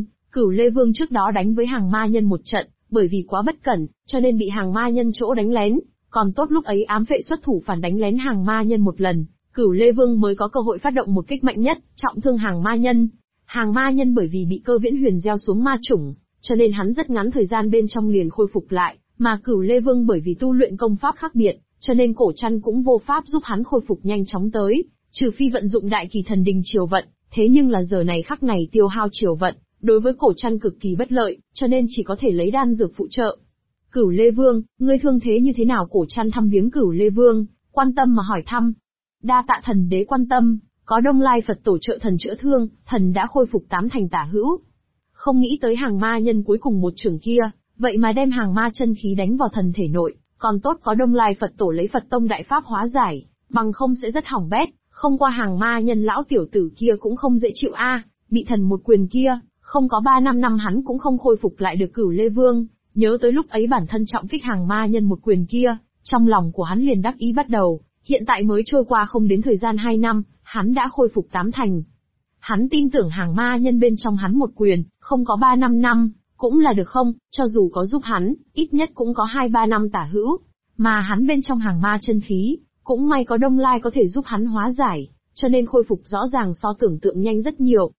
Lê Vương trước đó đánh với hàng ma nhân một trận, bởi vì quá bất cẩn, cho nên bị hàng ma nhân chỗ đánh lén, còn tốt lúc ấy ám vệ xuất thủ phản đánh lén hàng ma nhân một lần, Cửu Lê Vương mới có cơ hội phát động một kích mạnh nhất, trọng thương hàng ma nhân. Hàng ma nhân bởi vì bị Cơ Viễn Huyền gieo xuống ma chủng, cho nên hắn rất ngắn thời gian bên trong liền khôi phục lại, mà Cửu Lê Vương bởi vì tu luyện công pháp khác biệt, cho nên Cổ Trăn cũng vô pháp giúp hắn khôi phục nhanh chóng tới, trừ phi vận dụng đại kỳ thần đình triều vận, thế nhưng là giờ này khắc này tiêu hao triều vận, đối với Cổ Trăn cực kỳ bất lợi, cho nên chỉ có thể lấy đan dược phụ trợ. Cửu Lê Vương, ngươi thương thế như thế nào? Cổ Trăn thăm viếng Cửu Lê Vương, quan tâm mà hỏi thăm. Đa tạ thần đế quan tâm, có Đông Lai Phật tổ trợ thần chữa thương, thần đã khôi phục 8 thành tả hữu. Không nghĩ tới hàng ma nhân cuối cùng một trưởng kia, vậy mà đem hàng ma chân khí đánh vào thần thể nội, còn tốt có Đông Lai Phật tổ lấy Phật tông đại pháp hóa giải, bằng không sẽ rất hỏng bét, không qua hàng ma nhân lão tiểu tử kia cũng không dễ chịu bị thần một quyền kia, không có 3-5 năm hắn cũng không khôi phục lại được. Cửu Lê Vương, nhớ tới lúc ấy bản thân trọng kích hàng ma nhân một quyền kia, trong lòng của hắn liền đắc ý bắt đầu, hiện tại mới trôi qua không đến thời gian 2 năm, hắn đã khôi phục 8 thành. Hắn tin tưởng hàng ma nhân bên trong hắn một quyền, không có 3-5 năm, cũng là được không, cho dù có giúp hắn, ít nhất cũng có 2-3 năm tả hữu, mà hắn bên trong hàng ma chân khí, cũng may có Đông Lai có thể giúp hắn hóa giải, cho nên khôi phục rõ ràng so tưởng tượng nhanh rất nhiều.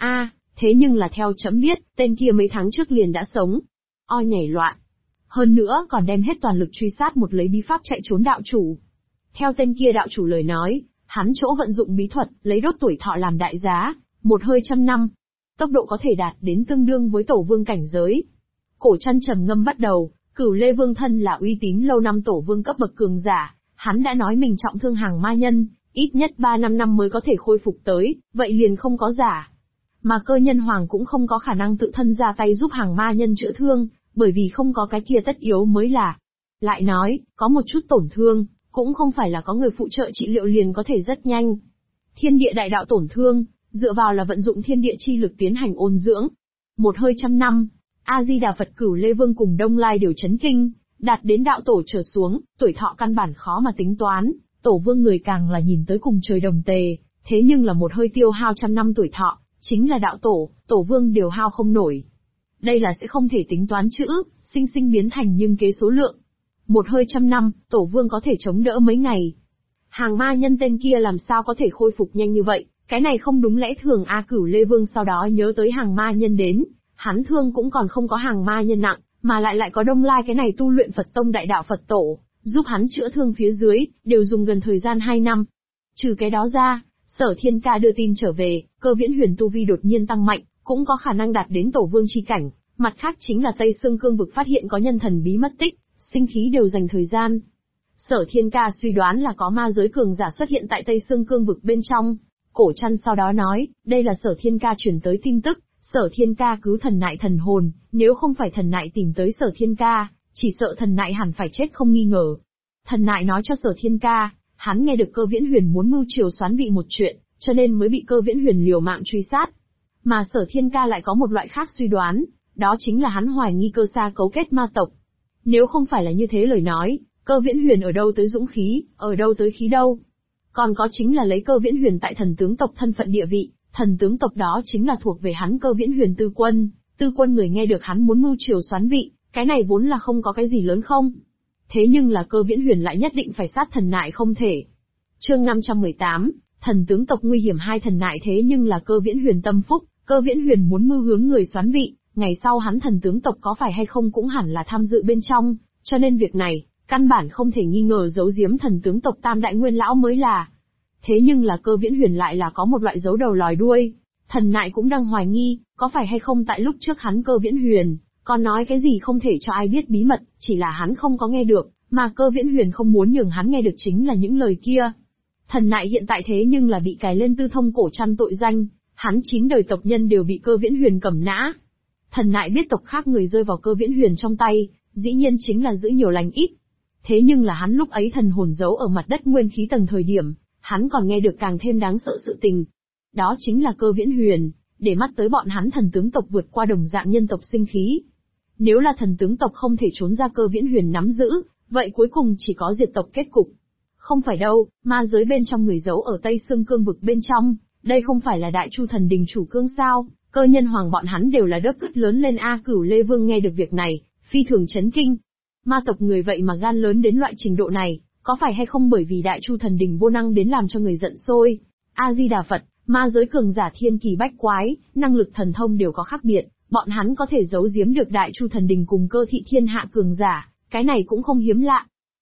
Thế nhưng là theo chấm biết, tên kia mấy tháng trước liền đã sống. Nhảy loạn. Hơn nữa còn đem hết toàn lực truy sát một lấy bí pháp chạy trốn đạo chủ. Theo tên kia đạo chủ lời nói, hắn chỗ vận dụng bí thuật, lấy đốt tuổi thọ làm đại giá, một hơi 100 năm. Tốc độ có thể đạt đến tương đương với tổ vương cảnh giới. Cổ Trăn trầm ngâm bắt đầu, Cửu Lê Vương thân là uy tín lâu năm tổ vương cấp bậc cường giả, hắn đã nói mình trọng thương hàng ma nhân, ít nhất 3-5 năm mới có thể khôi phục tới, vậy liền không có giả. Mà Cơ Nhân Hoàng cũng không có khả năng tự thân ra tay giúp hàng ma nhân chữa thương, bởi vì không có cái kia tất yếu mới là. Lại nói, có một chút tổn thương, cũng không phải là có người phụ trợ trị liệu liền có thể rất nhanh. Thiên địa đại đạo tổn thương, dựa vào là vận dụng thiên địa chi lực tiến hành ôn dưỡng. Một hơi 100 năm, A-di-đà Phật. Cửu Lê Vương cùng Đông Lai đều chấn kinh, đạt đến đạo tổ trở xuống, tuổi thọ căn bản khó mà tính toán, tổ vương người càng là nhìn tới cùng trời đồng tề, thế nhưng là một hơi tiêu hao 100 năm tuổi thọ, chính là đạo tổ, tổ vương đều hao không nổi. Đây là sẽ không thể tính toán chữ, sinh sinh biến thành nhưng kế số lượng. Một hơi 100 năm, tổ vương có thể chống đỡ mấy ngày. Hàng ma nhân tên kia làm sao có thể khôi phục nhanh như vậy, cái này không đúng lẽ thường. Cửu Lê Vương sau đó nhớ tới hàng ma nhân đến, hắn thương cũng còn không có hàng ma nhân nặng, mà lại có Đông Lai cái này tu luyện Phật tông đại đạo Phật tổ, giúp hắn chữa thương phía dưới, đều dùng gần thời gian 2 năm. Trừ cái đó ra, Sở Thiên Ca đưa tin trở về, Cơ Viễn Huyền tu vi đột nhiên tăng mạnh, cũng có khả năng đạt đến tổ vương chi cảnh, mặt khác chính là Tây Xương Cương vực phát hiện có nhân thần bí mất tích, sinh khí đều dành thời gian. Sở Thiên Ca suy đoán là có ma giới cường giả xuất hiện tại Tây Xương Cương vực bên trong. Cổ Trăn sau đó nói, đây là Sở Thiên Ca truyền tới tin tức, Sở Thiên Ca cứu thần nại thần hồn, nếu không phải thần nại tìm tới Sở Thiên Ca, chỉ sợ thần nại hẳn phải chết không nghi ngờ. Thần nại nói cho Sở Thiên Ca, hắn nghe được Cơ Viễn Huyền muốn mưu triều soán vị một chuyện, cho nên mới bị Cơ Viễn Huyền liều mạng truy sát. Mà Sở Thiên Ca lại có một loại khác suy đoán, đó chính là hắn hoài nghi Cơ Sa cấu kết ma tộc. Nếu không phải là như thế lời nói, Cơ Viễn Huyền ở đâu tới dũng khí, ở đâu tới khí đâu. Còn có chính là lấy Cơ Viễn Huyền tại thần tướng tộc thân phận địa vị, thần tướng tộc đó chính là thuộc về hắn Cơ Viễn Huyền tư quân người nghe được hắn muốn mưu triều soán vị, cái này vốn là không có cái gì lớn không. Thế nhưng là Cơ Viễn Huyền lại nhất định phải sát thần nại không thể. Chương 518, thần tướng tộc nguy hiểm. Hai thần nại thế nhưng là Cơ Viễn Huyền tâm phúc, Cơ Viễn Huyền muốn mưu hướng người soán vị, ngày sau hắn thần tướng tộc có phải hay không cũng hẳn là tham dự bên trong, cho nên việc này, căn bản không thể nghi ngờ giấu giếm thần tướng tộc Tam Đại Nguyên Lão mới là. Thế nhưng là Cơ Viễn Huyền lại là có một loại giấu đầu lòi đuôi, thần nại cũng đang hoài nghi, có phải hay không tại lúc trước hắn Cơ Viễn Huyền, còn nói cái gì không thể cho ai biết bí mật, chỉ là hắn không có nghe được, mà Cơ Viễn Huyền không muốn nhường hắn nghe được chính là những lời kia. Thần nại hiện tại thế nhưng là bị cài lên Tư Thông Cổ Trăn tội danh, hắn 9 đời tộc nhân đều bị Cơ Viễn Huyền cầm nã. Thần nại biết tộc khác người rơi vào Cơ Viễn Huyền trong tay, dĩ nhiên chính là giữ nhiều lành ít. Thế nhưng là hắn lúc ấy thần hồn giấu ở mặt đất nguyên khí tầng thời điểm, hắn còn nghe được càng thêm đáng sợ sự tình. Đó chính là Cơ Viễn Huyền, để mắt tới bọn hắn thần tướng tộc vượt qua đồng dạng nhân tộc sinh khí. Nếu là thần tướng tộc không thể trốn ra Cơ Viễn Huyền nắm giữ, vậy cuối cùng chỉ có diệt tộc kết cục. Không phải đâu, ma giới bên trong người giấu ở Tây Xương Cương vực bên trong, đây không phải là Đại Chu thần đình chủ cương sao, Cơ Nhân Hoàng bọn hắn đều là đất cứt lớn lên. Cửu Lê Vương nghe được việc này, phi thường chấn kinh. Ma tộc người vậy mà gan lớn đến loại trình độ này, có phải hay không bởi vì Đại Chu thần đình vô năng đến làm cho người giận sôi? A-di-đà Phật, ma giới cường giả thiên kỳ bách quái, năng lực thần thông đều có khác biệt, bọn hắn có thể giấu giếm được Đại Chu thần đình cùng Cơ thị thiên hạ cường giả, cái này cũng không hiếm lạ.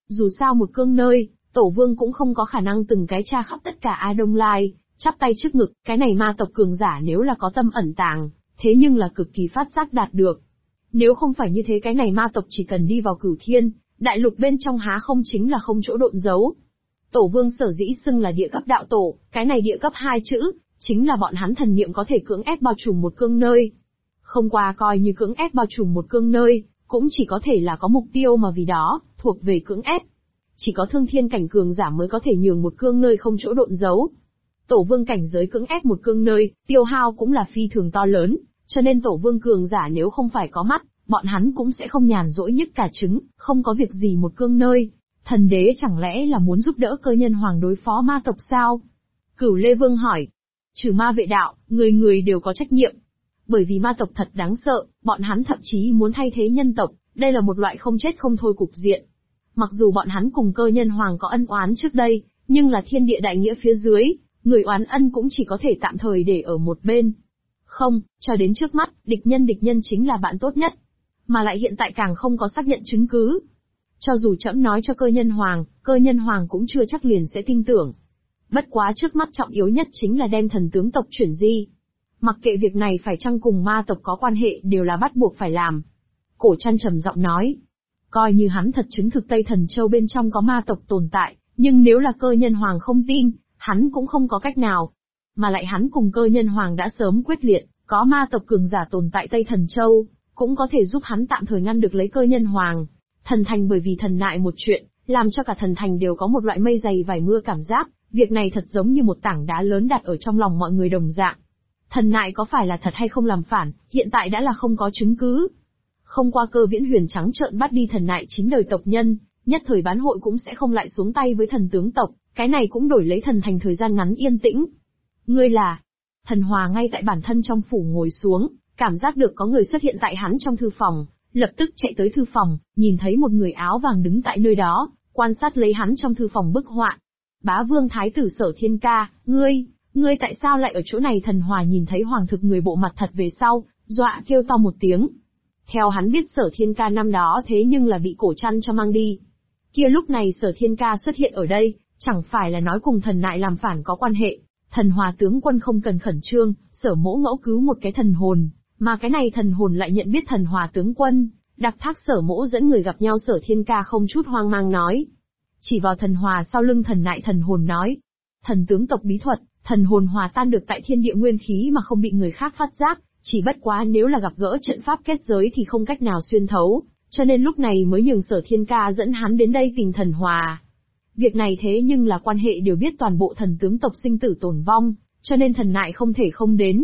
Dù sao một cương nơi, Tổ Vương cũng không có khả năng từng cái tra khắp tất cả A Đông Lai, chắp tay trước ngực, cái này ma tộc cường giả nếu là có tâm ẩn tàng, thế nhưng là cực kỳ phát giác đạt được. Nếu không phải như thế cái này ma tộc chỉ cần đi vào Cửu Thiên, đại lục bên trong há không chính là không chỗ độn giấu. Tổ Vương sở dĩ xưng là địa cấp đạo tổ, cái này địa cấp hai chữ, chính là bọn hắn thần niệm có thể cưỡng ép bao trùm một cương nơi. Không qua coi như cưỡng ép bao trùm một cương nơi, cũng chỉ có thể là có mục tiêu mà vì đó, thuộc về cưỡng ép. Chỉ có thương thiên cảnh cường giả mới có thể nhường một cương nơi không chỗ độn giấu. Tổ Vương cảnh giới cưỡng ép một cương nơi, tiêu hao cũng là phi thường to lớn, cho nên Tổ Vương cường giả nếu không phải có mắt, bọn hắn cũng sẽ không nhàn rỗi nhức cả trứng, không có việc gì một cương nơi. Thần đế chẳng lẽ là muốn giúp đỡ Cơ Nhân Hoàng đối phó ma tộc sao? Cửu Lê Vương hỏi. Trừ ma vệ đạo, người người đều có trách nhiệm. Bởi vì ma tộc thật đáng sợ, bọn hắn thậm chí muốn thay thế nhân tộc, đây là một loại không chết không thôi cục diện. Mặc dù bọn hắn cùng Cơ Nhân Hoàng có ân oán trước đây, nhưng là thiên địa đại nghĩa phía dưới, người oán ân cũng chỉ có thể tạm thời để ở một bên. Không, cho đến trước mắt, địch nhân chính là bạn tốt nhất. Mà lại hiện tại càng không có xác nhận chứng cứ. Cho dù trẫm nói cho Cơ Nhân Hoàng cũng chưa chắc liền sẽ tin tưởng. Bất quá trước mắt trọng yếu nhất chính là đem thần tướng tộc chuyển di. Mặc kệ việc này phải chăng cùng ma tộc có quan hệ đều là bắt buộc phải làm. Cổ Trăn trầm giọng nói. Coi như hắn thật chứng thực Tây Thần Châu bên trong có ma tộc tồn tại, nhưng nếu là Cơ Nhân Hoàng không tin, hắn cũng không có cách nào. Mà lại hắn cùng Cơ Nhân Hoàng đã sớm quyết liệt, có ma tộc cường giả tồn tại Tây Thần Châu, cũng có thể giúp hắn tạm thời ngăn được lấy Cơ Nhân Hoàng. Thần thành bởi vì thần nại một chuyện, làm cho cả thần thành đều có một loại mây dày vải mưa cảm giác, việc này thật giống như một tảng đá lớn đặt ở trong lòng mọi người đồng dạng. Thần nại có phải là thật hay không làm phản, hiện tại đã là không có chứng cứ. Không qua Cơ Viễn Huyền trắng trợn bắt đi thần nại 9 đời tộc nhân, nhất thời bán hội cũng sẽ không lại xuống tay với thần tướng tộc, cái này cũng đổi lấy thần thành thời gian ngắn yên tĩnh. Ngươi là... Thần Hòa ngay tại bản thân trong phủ ngồi xuống, cảm giác được có người xuất hiện tại hắn trong thư phòng, lập tức chạy tới thư phòng, nhìn thấy một người áo vàng đứng tại nơi đó, quan sát lấy hắn trong thư phòng bức họa. Bá Vương Thái tử Sở Thiên Ca, ngươi tại sao lại ở chỗ này? Thần Hòa nhìn thấy hoàng thực người bộ mặt thật về sau, dọa kêu to một tiếng. Theo hắn biết Sở Thiên Ca năm đó thế nhưng là bị Cổ Trăn cho mang đi. Kia lúc này Sở Thiên Ca xuất hiện ở đây, chẳng phải là nói cùng thần nại làm phản có quan hệ. Thần Hòa tướng quân không cần khẩn trương, Sở mỗ ngẫu cứu một cái thần hồn, mà cái này thần hồn lại nhận biết Thần Hòa tướng quân, đặc thác Sở mỗ dẫn người gặp nhau. Sở Thiên Ca không chút hoang mang nói. Chỉ vào Thần Hòa sau lưng thần nại thần hồn nói. Thần tướng tộc bí thuật, thần hồn hòa tan được tại thiên địa nguyên khí mà không bị người khác phát giác, chỉ bất quá nếu là gặp gỡ trận pháp kết giới thì không cách nào xuyên thấu, cho nên lúc này mới nhường Sở Thiên Ca dẫn hắn đến đây tìm Thần Hòa. Việc này thế nhưng là quan hệ đều biết toàn bộ thần tướng tộc sinh tử tồn vong, cho nên thần nại không thể không đến.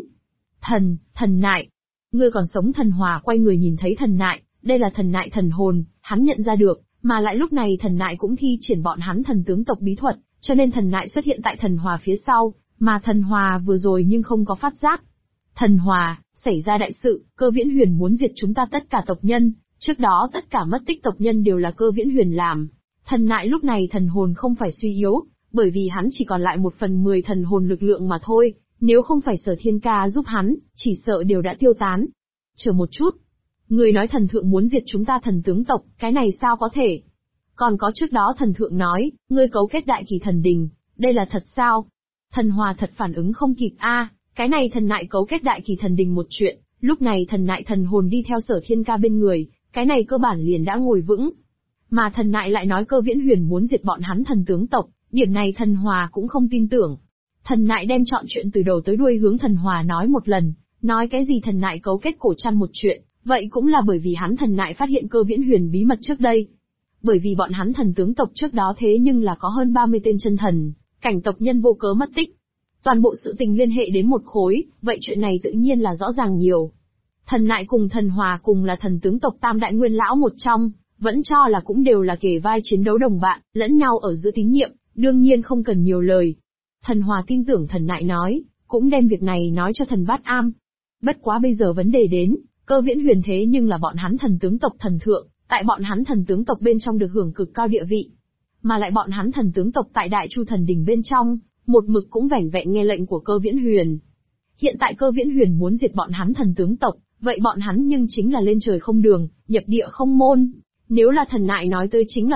Thần nại, ngươi còn sống? Thần Hòa quay người nhìn thấy thần nại, đây là thần nại thần hồn, hắn nhận ra được, mà lại lúc này thần nại cũng thi triển bọn hắn thần tướng tộc bí thuật, cho nên thần nại xuất hiện tại Thần Hòa phía sau, mà Thần Hòa vừa rồi nhưng không có phát giác. Thần Hòa, xảy ra đại sự, Cơ Viễn Huyền muốn diệt chúng ta tất cả tộc nhân, trước đó tất cả mất tích tộc nhân đều là Cơ Viễn Huyền làm. Thần nại lúc này thần hồn không phải suy yếu, bởi vì hắn chỉ còn lại 1/10 thần hồn lực lượng mà thôi, nếu không phải Sở Thiên Ca giúp hắn, chỉ sợ đều đã tiêu tán. Chờ một chút, người nói thần thượng muốn diệt chúng ta thần tướng tộc, cái này sao có thể? Còn có trước đó thần thượng nói, ngươi cấu kết đại kỳ thần đình, đây là thật sao? Thần Hòa thật phản ứng không kịp a, cái này thần nại cấu kết đại kỳ thần đình một chuyện, lúc này thần nại thần hồn đi theo Sở Thiên Ca bên người, cái này cơ bản liền đã ngồi vững. Mà thần nại lại nói Cơ Viễn Huyền muốn diệt bọn hắn thần tướng tộc, điểm này Thần Hòa cũng không tin tưởng. Thần nại đem chọn chuyện từ đầu tới đuôi hướng Thần Hòa nói một lần, nói cái gì thần nại cấu kết Cổ Trăn một chuyện, vậy cũng là bởi vì hắn thần nại phát hiện Cơ Viễn Huyền bí mật trước đây. Bởi vì bọn hắn thần tướng tộc trước đó thế nhưng là có hơn 30 tên chân thần, cảnh tộc nhân vô cớ mất tích. Toàn bộ sự tình liên hệ đến một khối, vậy chuyện này tự nhiên là rõ ràng nhiều. Thần nại cùng Thần Hòa cùng là thần tướng tộc tam đại nguyên lão một trong, vẫn cho là cũng đều là kề vai chiến đấu đồng bạn, lẫn nhau ở giữa tín nhiệm, đương nhiên không cần nhiều lời. Thần Hòa tin tưởng thần nại nói, cũng đem việc này nói cho thần Bát Am. Bất quá bây giờ vấn đề đến, Cơ Viễn Huyền thế nhưng là bọn hắn thần tướng tộc thần thượng, tại bọn hắn thần tướng tộc bên trong được hưởng cực cao địa vị. Mà lại bọn hắn thần tướng tộc tại Đại Chu Thần Đình bên trong, một mực cũng vẻn vẹn nghe lệnh của Cơ Viễn Huyền. Hiện tại Cơ Viễn Huyền muốn diệt bọn hắn thần tướng tộc, vậy bọn hắn nhưng chính là lên trời không đường, nhập địa không môn. Nếu là thần nại nói tới chính là thật,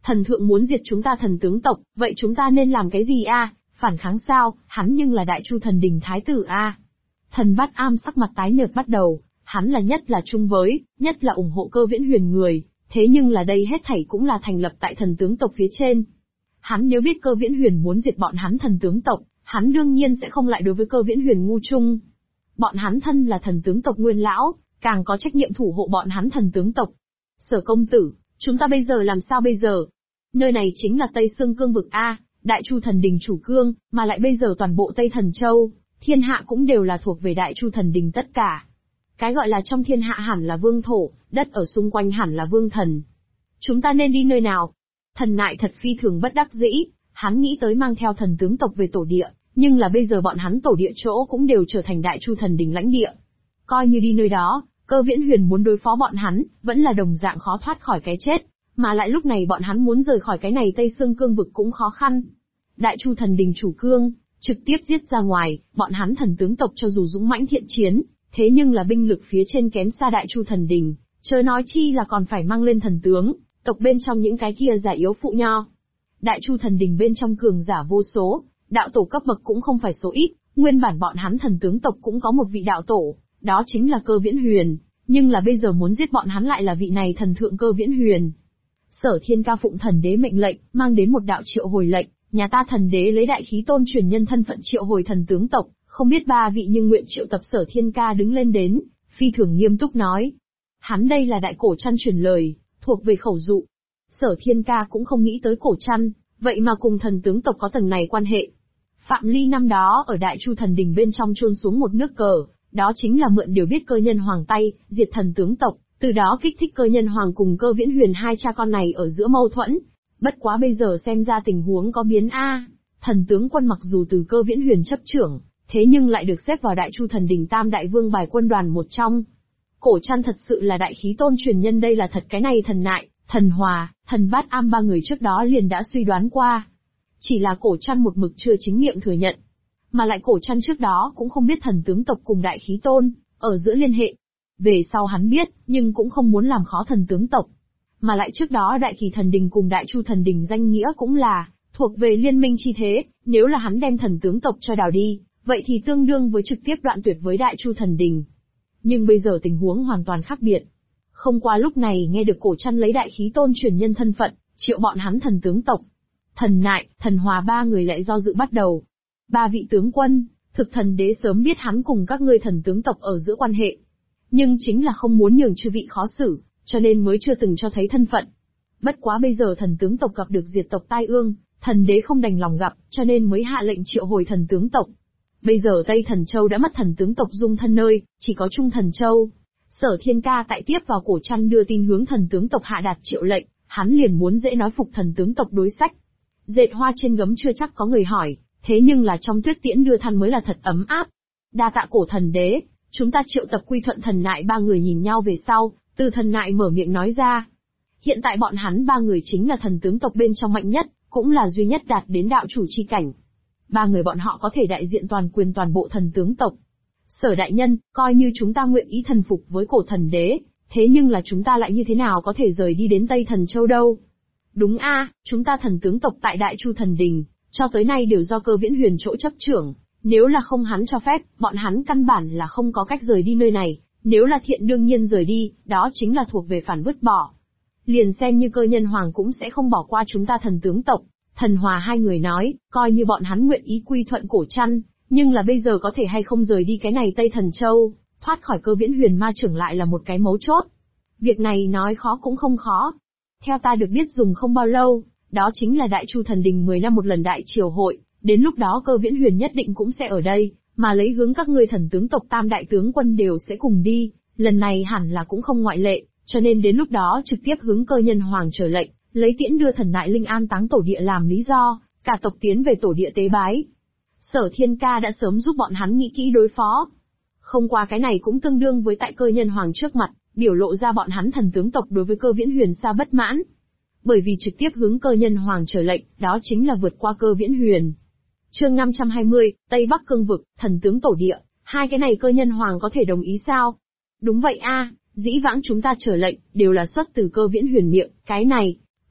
Thần thượng muốn diệt chúng ta thần tướng tộc, vậy chúng ta nên làm cái gì a? Phản kháng sao? Hắn nhưng là Đại Chu thần đình thái tử a. Thần Bát Am sắc mặt tái nhợt bắt đầu, hắn là nhất là chung với, nhất là ủng hộ Cơ Viễn Huyền người, thế nhưng là đây hết thảy cũng là thành lập tại thần tướng tộc phía trên. Hắn nếu biết Cơ Viễn Huyền muốn diệt bọn hắn thần tướng tộc, hắn đương nhiên sẽ không lại đối với Cơ Viễn Huyền ngu chung. Bọn hắn thân là thần tướng tộc nguyên lão, càng có trách nhiệm thủ hộ bọn hắn thần tướng tộc. Sở công tử, chúng ta bây giờ làm sao bây giờ? Nơi này chính là Tây Sương Cương vực A, Đại Chu thần đình chủ cương, mà lại bây giờ toàn bộ Tây Thần Châu, thiên hạ cũng đều là thuộc về Đại Chu thần đình tất cả. Cái gọi là trong thiên hạ hẳn là vương thổ, đất ở xung quanh hẳn là vương thần. Chúng ta nên đi nơi nào? Thần Nại thật phi thường bất đắc dĩ, hắn nghĩ tới mang theo thần tướng tộc về tổ địa, nhưng là bây giờ bọn hắn tổ địa chỗ cũng đều trở thành Đại Chu thần đình lãnh địa. Coi như đi nơi đó, Cơ Viễn Huyền muốn đối phó bọn hắn, vẫn là đồng dạng khó thoát khỏi cái chết, mà lại lúc này bọn hắn muốn rời khỏi cái này Tây Sương Cương vực cũng khó khăn. Đại Chu thần đình chủ cương, trực tiếp giết ra ngoài, bọn hắn thần tướng tộc cho dù dũng mãnh thiện chiến, thế nhưng là binh lực phía trên kém xa Đại Chu thần đình, chớ nói chi là còn phải mang lên thần tướng, tộc bên trong những cái kia giả yếu phụ nho. Đại Chu thần đình bên trong cường giả vô số, đạo tổ cấp bậc cũng không phải số ít, nguyên bản bọn hắn thần tướng tộc cũng có một vị đạo tổ, đó chính là Cơ Viễn Huyền, nhưng là bây giờ muốn giết bọn hắn lại là vị này thần thượng Cơ Viễn Huyền. Sở Thiên Ca phụng thần đế mệnh lệnh, mang đến một đạo triệu hồi lệnh, nhà ta thần đế lấy đại khí tôn truyền nhân thân phận triệu hồi thần tướng tộc, không biết ba vị nhưng nguyện triệu tập Sở Thiên Ca đứng lên đến, phi thường nghiêm túc nói. Hắn đây là đại cổ trăn truyền lời, thuộc về khẩu dụ. Sở Thiên Ca cũng không nghĩ tới cổ trăn, vậy mà cùng thần tướng tộc có tầng này quan hệ. Phạm Ly năm đó ở Đại Chu thần đình bên trong chôn xuống một nước cờ, đó chính là mượn điều biết Cơ Nhân Hoàng tay, diệt thần tướng tộc, từ đó kích thích Cơ Nhân Hoàng cùng Cơ Viễn Huyền hai cha con này ở giữa mâu thuẫn. Bất quá bây giờ xem ra tình huống có biến a. Thần tướng quân mặc dù từ Cơ Viễn Huyền chấp trưởng, thế nhưng lại được xếp vào Đại Chu thần đình tam đại vương bài quân đoàn một trong. Cổ trăn thật sự là đại khí tôn truyền nhân, đây là thật. Cái này Thần Nại, Thần Hòa, Thần Bát Am ba người trước đó liền đã suy đoán qua. Chỉ là cổ trăn một mực chưa chính miệng thừa nhận. Mà lại cổ trăn trước đó cũng không biết thần tướng tộc cùng đại khí tôn, ở giữa liên hệ. Về sau hắn biết, nhưng cũng không muốn làm khó thần tướng tộc. Mà lại trước đó Đại Kỳ thần đình cùng Đại Chu thần đình danh nghĩa cũng là, thuộc về liên minh chi thế, nếu là hắn đem thần tướng tộc cho đào đi, vậy thì tương đương với trực tiếp đoạn tuyệt với Đại Chu thần đình. Nhưng bây giờ tình huống hoàn toàn khác biệt. Không qua lúc này nghe được cổ trăn lấy đại khí tôn truyền nhân thân phận, triệu bọn hắn thần tướng tộc. Thần Nại, Thần Hòa ba người lại do dự bắt đầu. Ba vị tướng quân, thực thần đế sớm biết hắn cùng các ngươi thần tướng tộc ở giữa quan hệ. Nhưng chính là không muốn nhường chư vị khó xử, cho nên mới chưa từng cho thấy thân phận. Bất quá bây giờ thần tướng tộc gặp được diệt tộc tai ương, thần đế không đành lòng gặp, cho nên mới hạ lệnh triệu hồi thần tướng tộc. Bây giờ Tây Thần Châu đã mất thần tướng tộc dung thân nơi, chỉ có Trung Thần Châu. Sở Thiên Ca tại tiếp vào cổ trăn đưa tin hướng thần tướng tộc hạ đạt triệu lệnh, hắn liền muốn dễ nói phục thần tướng tộc đối sách. Dệt hoa trên gấm chưa chắc có người hỏi, thế nhưng là trong tuyết tiễn đưa than mới là thật ấm áp. Đa tạ cổ thần đế, chúng ta triệu tập Quy Thuận Thần Nại ba người nhìn nhau về sau, từ Thần Nại mở miệng nói ra. Hiện tại bọn hắn ba người chính là thần tướng tộc bên trong mạnh nhất, cũng là duy nhất đạt đến đạo chủ chi cảnh. Ba người bọn họ có thể đại diện toàn quyền toàn bộ thần tướng tộc. Sở đại nhân, coi như chúng ta nguyện ý thần phục với cổ thần đế, thế nhưng là chúng ta lại như thế nào có thể rời đi đến Tây Thần Châu đâu? Đúng a, chúng ta thần tướng tộc tại Đại Chu thần đình, cho tới nay đều do Cơ Viễn Huyền chỗ chấp trưởng, nếu là không hắn cho phép, bọn hắn căn bản là không có cách rời đi nơi này, nếu là thiện đương nhiên rời đi, đó chính là thuộc về phản vứt bỏ. Liền xem như Cơ Nhân Hoàng cũng sẽ không bỏ qua chúng ta thần tướng tộc. Thần Hòa hai người nói, coi như bọn hắn nguyện ý quy thuận cổ trăn, nhưng là bây giờ có thể hay không rời đi cái này Tây Thần Châu, thoát khỏi Cơ Viễn Huyền ma trưởng lại là một cái mấu chốt. Việc này nói khó cũng không khó. Theo ta được biết dùng không bao lâu, đó chính là Đại Chu thần đình 10 năm một lần đại triều hội, đến lúc đó Cơ Viễn Huyền nhất định cũng sẽ ở đây, mà lấy hướng các ngươi thần tướng tộc tam đại tướng quân đều sẽ cùng đi, lần này hẳn là cũng không ngoại lệ, cho nên đến lúc đó trực tiếp hướng Cơ Nhân Hoàng trở lệnh, lấy tiễn đưa Thần Nại Linh an táng tổ địa làm lý do, cả tộc tiến về tổ địa tế bái. Sở Thiên Ca đã sớm giúp bọn hắn nghĩ kỹ đối phó. Không qua cái này cũng tương đương với tại Cơ Nhân Hoàng trước mặt, biểu lộ ra bọn hắn thần tướng tộc đối với Cơ Viễn Huyền xa bất mãn. Bởi vì trực tiếp hướng Cơ Nhân Hoàng trở lệnh, đó chính là vượt qua Cơ Viễn Huyền. Chương 520, Tây Bắc Cương vực, thần tướng tổ địa, hai cái này Cơ Nhân Hoàng có thể đồng ý sao? Đúng vậy a, dĩ vãng chúng ta trở lệnh, đều là xuất từ Cơ Viễn Huyền miệng, cái này,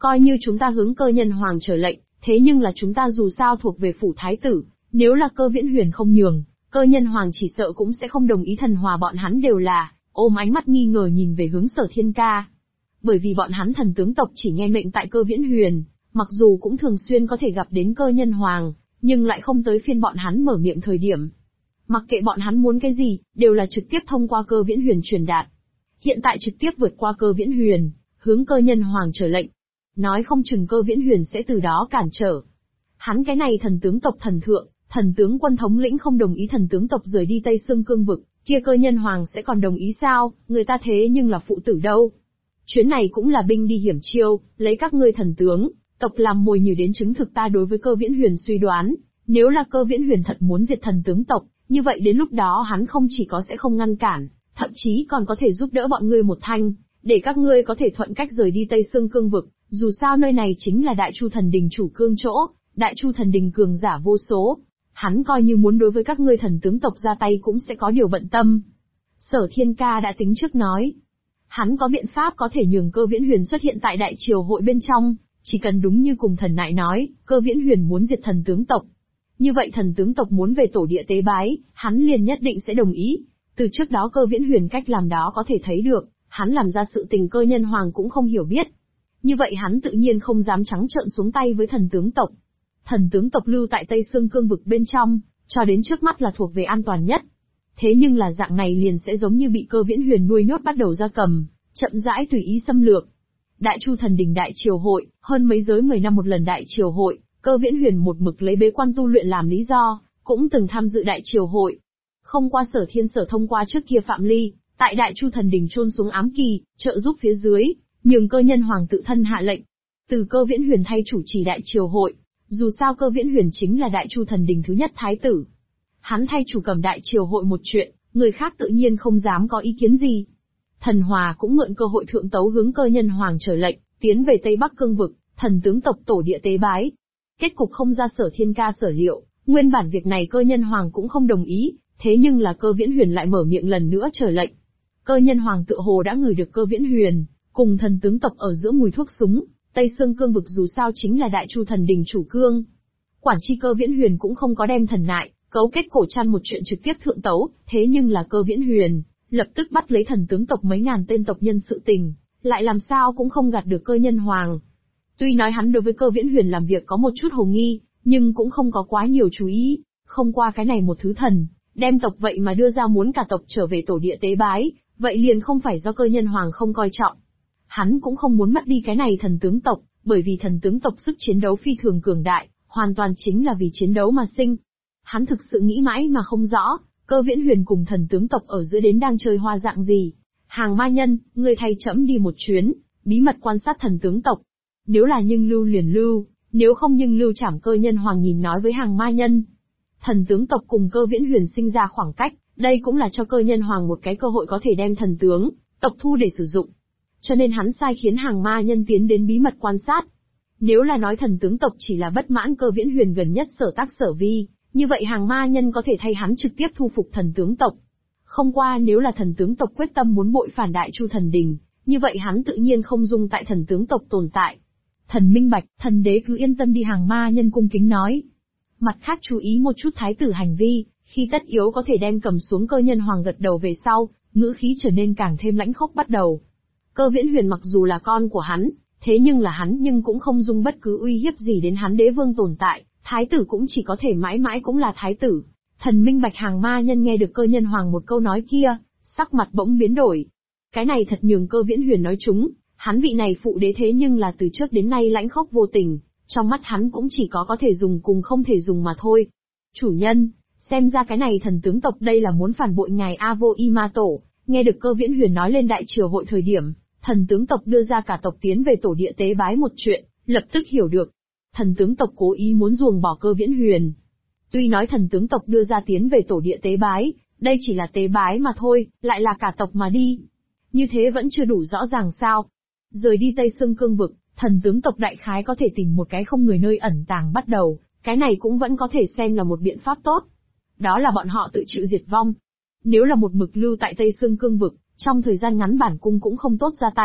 Coi như chúng ta hướng Cơ Nhân Hoàng trở lệnh, thế nhưng là chúng ta dù sao thuộc về phủ thái tử, nếu là Cơ Viễn Huyền không nhường, Cơ Nhân Hoàng chỉ sợ cũng sẽ không đồng ý. Thần Hòa bọn hắn đều là ôm ánh mắt nghi ngờ nhìn về hướng Sở Thiên Ca. Bởi vì bọn hắn thần tướng tộc chỉ nghe mệnh tại Cơ Viễn Huyền, mặc dù cũng thường xuyên có thể gặp đến Cơ Nhân Hoàng, nhưng lại không tới phiên bọn hắn mở miệng thời điểm. Mặc kệ bọn hắn muốn cái gì, đều là trực tiếp thông qua Cơ Viễn Huyền truyền đạt. Hiện tại trực tiếp vượt qua Cơ Viễn Huyền, hướng Cơ Nhân Hoàng trở lệnh. Nói không chừng Cơ Viễn Huyền sẽ từ đó cản trở. Hắn cái này thần tướng tộc thần thượng, thần tướng quân thống lĩnh không đồng ý thần tướng tộc rời đi Tây Xương Cương vực, kia Cơ Nhân Hoàng sẽ còn đồng ý sao? Người ta thế nhưng là phụ tử đâu. Chuyến này cũng là binh đi hiểm chiêu, lấy các ngươi thần tướng tộc làm mồi nhử đến chứng thực ta đối với Cơ Viễn Huyền suy đoán, nếu là Cơ Viễn Huyền thật muốn diệt thần tướng tộc, như vậy đến lúc đó hắn không chỉ có sẽ không ngăn cản, thậm chí còn có thể giúp đỡ bọn ngươi một thanh, để các ngươi có thể thuận cách rời đi Tây Xương Cương vực, dù sao nơi này chính là Đại Chu Thần Đình chủ cương chỗ, Đại Chu Thần Đình cường giả vô số, hắn coi như muốn đối với các ngươi thần tướng tộc ra tay cũng sẽ có điều bận tâm. Sở Thiên Ca đã tính trước nói, hắn có biện pháp có thể nhường Cơ Viễn Huyền xuất hiện tại đại triều hội bên trong, chỉ cần đúng như cùng thần nại nói, Cơ Viễn Huyền muốn diệt thần tướng tộc. Như vậy thần tướng tộc muốn về tổ địa tế bái, hắn liền nhất định sẽ đồng ý. Từ trước đó Cơ Viễn Huyền cách làm đó có thể thấy được, hắn làm ra sự tình Cơ Nhân Hoàng cũng không hiểu biết. Như vậy hắn tự nhiên không dám trắng trợn xuống tay với thần tướng tộc. Thần tướng tộc lưu tại Tây Xương Cương vực bên trong, cho đến trước mắt là thuộc về an toàn nhất. Thế nhưng là dạng này liền sẽ giống như bị Cơ Viễn Huyền nuôi nhốt bắt đầu gia cầm, chậm rãi tùy ý xâm lược. Đại Chu Thần Đình đại triều hội, hơn mấy giới 10 năm một lần đại triều hội, Cơ Viễn Huyền một mực lấy bế quan tu luyện làm lý do, cũng từng tham dự đại triều hội. Không qua Sở Thiên Sở thông qua trước kia Phạm Ly, tại Đại Chu Thần Đình chôn xuống ám kỳ, trợ giúp phía dưới, nhường Cơ Nhân Hoàng tự thân hạ lệnh. Từ Cơ Viễn Huyền thay chủ trì đại triều hội, dù sao Cơ Viễn Huyền chính là Đại Chu Thần Đình thứ nhất thái tử. Hắn thay chủ cầm đại triều hội một chuyện, người khác tự nhiên không dám có ý kiến gì. Thần Hòa cũng mượn cơ hội thượng tấu hướng Cơ Nhân Hoàng trở lệnh, tiến về Tây Bắc Cương vực, thần tướng tộc tổ địa tế bái. Kết cục không ra Sở Thiên Ca sở liệu, nguyên bản việc này Cơ Nhân Hoàng cũng không đồng ý, thế nhưng là Cơ Viễn Huyền lại mở miệng lần nữa trở lệnh. Cơ Nhân Hoàng tựa hồ đã ngửi được Cơ Viễn Huyền cùng thần tướng tộc ở giữa mùi thuốc súng, Tây Xương Cương vực dù sao chính là Đại Chu Thần Đình chủ cương. Quản chi Cơ Viễn Huyền cũng không có đem thần nại cấu kết cổ chăn một chuyện trực tiếp thượng tấu, thế nhưng là Cơ Viễn Huyền lập tức bắt lấy thần tướng tộc mấy ngàn tên tộc nhân sự tình, lại làm sao cũng không gạt được Cơ Nhân Hoàng. Tuy nói hắn đối với Cơ Viễn Huyền làm việc có một chút hồ nghi, nhưng cũng không có quá nhiều chú ý, không qua cái này một thứ thần, đem tộc vậy mà đưa ra muốn cả tộc trở về tổ địa tế bái, vậy liền không phải do Cơ Nhân Hoàng không coi trọng. Hắn cũng không muốn mất đi cái này thần tướng tộc, bởi vì thần tướng tộc sức chiến đấu phi thường cường đại, hoàn toàn chính là vì chiến đấu mà sinh. Hắn thực sự nghĩ mãi mà không rõ, Cơ Viễn Huyền cùng thần tướng tộc ở giữa đến đang chơi hoa dạng gì. Hàng ma nhân, ngươi thay trẫm đi một chuyến, bí mật quan sát thần tướng tộc. Nếu là nhưng lưu liền lưu, nếu không nhưng lưu trảm. Cơ Nhân Hoàng nhìn nói với hàng ma nhân. Thần tướng tộc cùng Cơ Viễn Huyền sinh ra khoảng cách, đây cũng là cho Cơ Nhân Hoàng một cái cơ hội có thể đem thần tướng tộc thu để sử dụng. Cho nên hắn sai khiến hàng ma nhân tiến đến bí mật quan sát. Nếu là nói thần tướng tộc chỉ là bất mãn Cơ Viễn Huyền gần nhất sở tác sở vi, như vậy hàng ma nhân có thể thay hắn trực tiếp thu phục thần tướng tộc. Không qua nếu là thần tướng tộc quyết tâm muốn bội phản Đại Chu Thần Đình, như vậy hắn tự nhiên không dung tại thần tướng tộc tồn tại. Thần minh bạch, thần đế cứ yên tâm đi. Hàng ma nhân cung kính nói. Mặt khác chú ý một chút thái tử hành vi, khi tất yếu có thể đem cầm xuống. Cơ Nhân Hoàng gật đầu về sau, ngữ khí trở nên càng thêm lãnh khốc bắt đầu. Cơ Viễn Huyền mặc dù là con của hắn, thế nhưng là hắn nhưng cũng không dung bất cứ uy hiếp gì đến hắn đế vương tồn tại, thái tử cũng chỉ có thể mãi mãi cũng là thái tử. Thần minh bạch. Hàng ma nhân nghe được Cơ Nhân Hoàng một câu nói kia, sắc mặt bỗng biến đổi. Cái này thật nhường Cơ Viễn Huyền nói trúng, hắn vị này phụ đế thế nhưng là từ trước đến nay lãnh khốc vô tình, trong mắt hắn cũng chỉ có thể dùng cùng không thể dùng mà thôi. Chủ nhân, xem ra cái này thần tướng tộc đây là muốn phản bội ngài A Vô Y Ma Tổ. Nghe được Cơ Viễn Huyền nói lên đại triều hội thời điểm, thần tướng tộc đưa ra cả tộc tiến về tổ địa tế bái một chuyện, lập tức hiểu được. Thần tướng tộc cố ý muốn ruồng bỏ Cơ Viễn Huyền. Tuy nói thần tướng tộc đưa ra tiến về tổ địa tế bái, đây chỉ là tế bái mà thôi, lại là cả tộc mà đi. Như thế vẫn chưa đủ rõ ràng sao? Rời đi Tây Xương Cương vực, thần tướng tộc đại khái có thể tìm một cái không người nơi ẩn tàng bắt đầu, cái này cũng vẫn có thể xem là một biện pháp tốt. Đó là bọn họ tự chịu diệt vong. Nếu là một mực lưu tại Tây Xương Cương vực, trong thời gian ngắn bản cung cũng không tốt ra tay,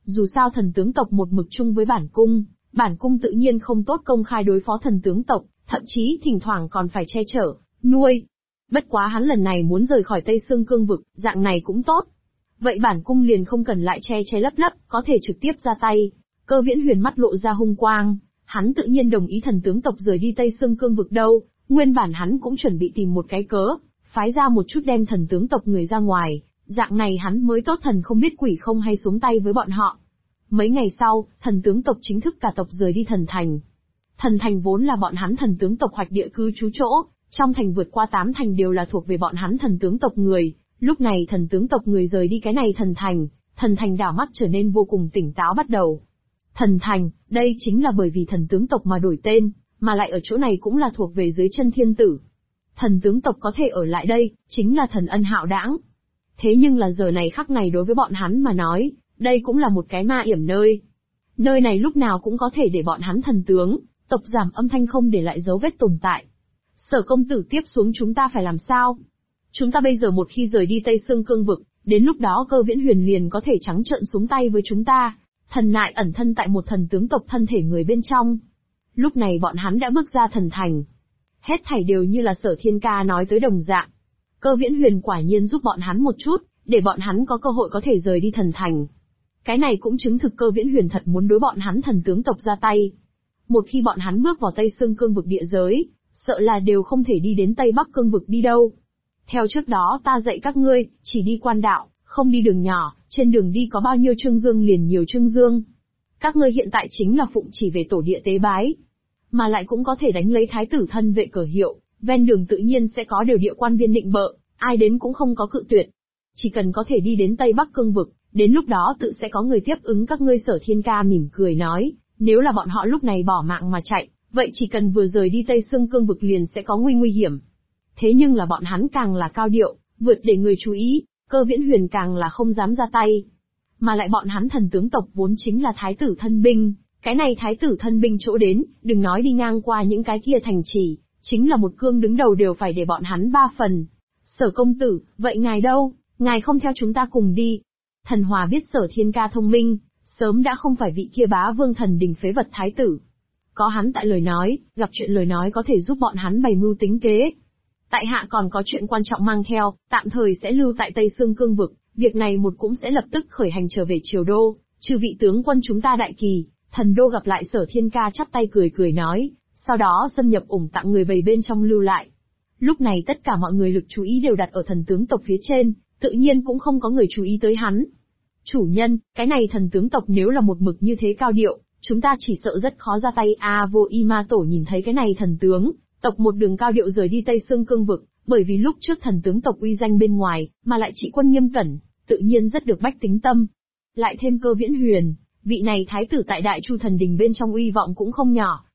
Dù sao thần tướng tộc một mực chung với bản cung tự nhiên không tốt công khai đối phó thần tướng tộc, thậm chí thỉnh thoảng còn phải che chở, nuôi. Bất quá hắn lần này muốn rời khỏi Tây Sương Cương vực, dạng này cũng tốt. Vậy bản cung liền không cần lại che che lấp lấp, có thể trực tiếp ra tay. Cơ Viễn Huyền mắt lộ ra hung quang, hắn tự nhiên đồng ý thần tướng tộc rời đi Tây Sương Cương vực đâu, nguyên bản hắn cũng chuẩn bị tìm một cái cớ, phái ra một chút đem thần tướng tộc người ra ngoài, dạng này hắn mới tốt thần không biết quỷ không hay xuống tay với bọn họ. Mấy ngày sau, thần tướng tộc chính thức cả tộc rời đi thần thành. Thần thành vốn là bọn hắn thần tướng tộc hoạch địa cư trú chỗ, trong thành vượt qua 8 thành đều là thuộc về bọn hắn thần tướng tộc người, lúc này thần tướng tộc người rời đi cái này thần thành đảo mắt trở nên vô cùng tỉnh táo bắt đầu. Thần thành, đây chính là bởi vì thần tướng tộc mà đổi tên, mà lại ở chỗ này cũng là thuộc về dưới chân thiên tử. Thần tướng tộc có thể ở lại đây, chính là thần ân hạo đãng. Thế nhưng là giờ này khắc này đối với bọn hắn mà nói, đây cũng là một cái ma yểm nơi. Nơi này lúc nào cũng có thể để bọn hắn thần tướng, tộc giảm âm thanh không để lại dấu vết tồn tại. Sở công tử tiếp xuống chúng ta phải làm sao? Chúng ta bây giờ một khi rời đi Tây Sương Cương vực, đến lúc đó Cơ Viễn Huyền liền có thể trắng trợn xuống tay với chúng ta. Thần nại ẩn thân tại một thần tướng tộc thân thể người bên trong. Lúc này bọn hắn đã bước ra thần thành. Hết thảy đều như là Sở Thiên Ca nói tới đồng dạng. Cơ Viễn Huyền quả nhiên giúp bọn hắn một chút, để bọn hắn có cơ hội có thể rời đi thần thành. Cái này cũng chứng thực Cơ Viễn Huyền thật muốn đối bọn hắn thần tướng tộc ra tay. Một khi bọn hắn bước vào Tây Sương Cương vực địa giới, sợ là đều không thể đi đến Tây Bắc Cương vực đi đâu. Theo trước đó ta dạy các ngươi, chỉ đi quan đạo, không đi đường nhỏ, trên đường đi có bao nhiêu trương dương liền nhiều trương dương. Các ngươi hiện tại chính là phụng chỉ về tổ địa tế bái, mà lại cũng có thể đánh lấy thái tử thân vệ cờ hiệu, ven đường tự nhiên sẽ có đều địa quan viên định bợ, ai đến cũng không có cự tuyệt. Chỉ cần có thể đi đến Tây Bắc Cương vực, đến lúc đó tự sẽ có người tiếp ứng các ngươi. Sở Thiên Ca mỉm cười nói, nếu là bọn họ lúc này bỏ mạng mà chạy, vậy chỉ cần vừa rời đi Tây Sương Cương vực liền sẽ có nguy hiểm. Thế nhưng là bọn hắn càng là cao điệu, vượt để người chú ý, Cơ Viễn Huyền càng là không dám ra tay. Mà lại bọn hắn thần tướng tộc vốn chính là thái tử thân binh, cái này thái tử thân binh chỗ đến, đừng nói đi ngang qua những cái kia thành trì, chính là một cương đứng đầu đều phải để bọn hắn 3 phần. Sở công tử, vậy ngài đâu, ngài không theo chúng ta cùng đi? Thần Hòa biết Sở Thiên Ca thông minh, sớm đã không phải vị kia bá vương thần đình phế vật thái tử. Có hắn tại lời nói, gặp chuyện lời nói có thể giúp bọn hắn bày mưu tính kế. Tại hạ còn có chuyện quan trọng mang theo, tạm thời sẽ lưu tại Tây Sương Cương vực, việc này một cũng sẽ lập tức khởi hành trở về triều đô, trừ vị tướng quân chúng ta đại kỳ. Thần đô gặp lại Sở Thiên Ca chắp tay cười nói, sau đó xâm nhập ủng tặng người bầy bên trong lưu lại. Lúc này tất cả mọi người lực chú ý đều đặt ở thần tướng tộc phía trên, tự nhiên cũng không có người chú ý tới hắn. Chủ nhân, cái này thần tướng tộc nếu là một mực như thế cao điệu, chúng ta chỉ sợ rất khó ra tay. Vô Y Ma Tổ nhìn thấy cái này thần tướng tộc một đường cao điệu rời đi Tây Sương Cương vực, bởi vì lúc trước thần tướng tộc uy danh bên ngoài, mà lại trị quân nghiêm cẩn, tự nhiên rất được bách tính tâm. Lại thêm Cơ Viễn Huyền, vị này thái tử tại Đại Chu thần đình bên trong uy vọng cũng không nhỏ,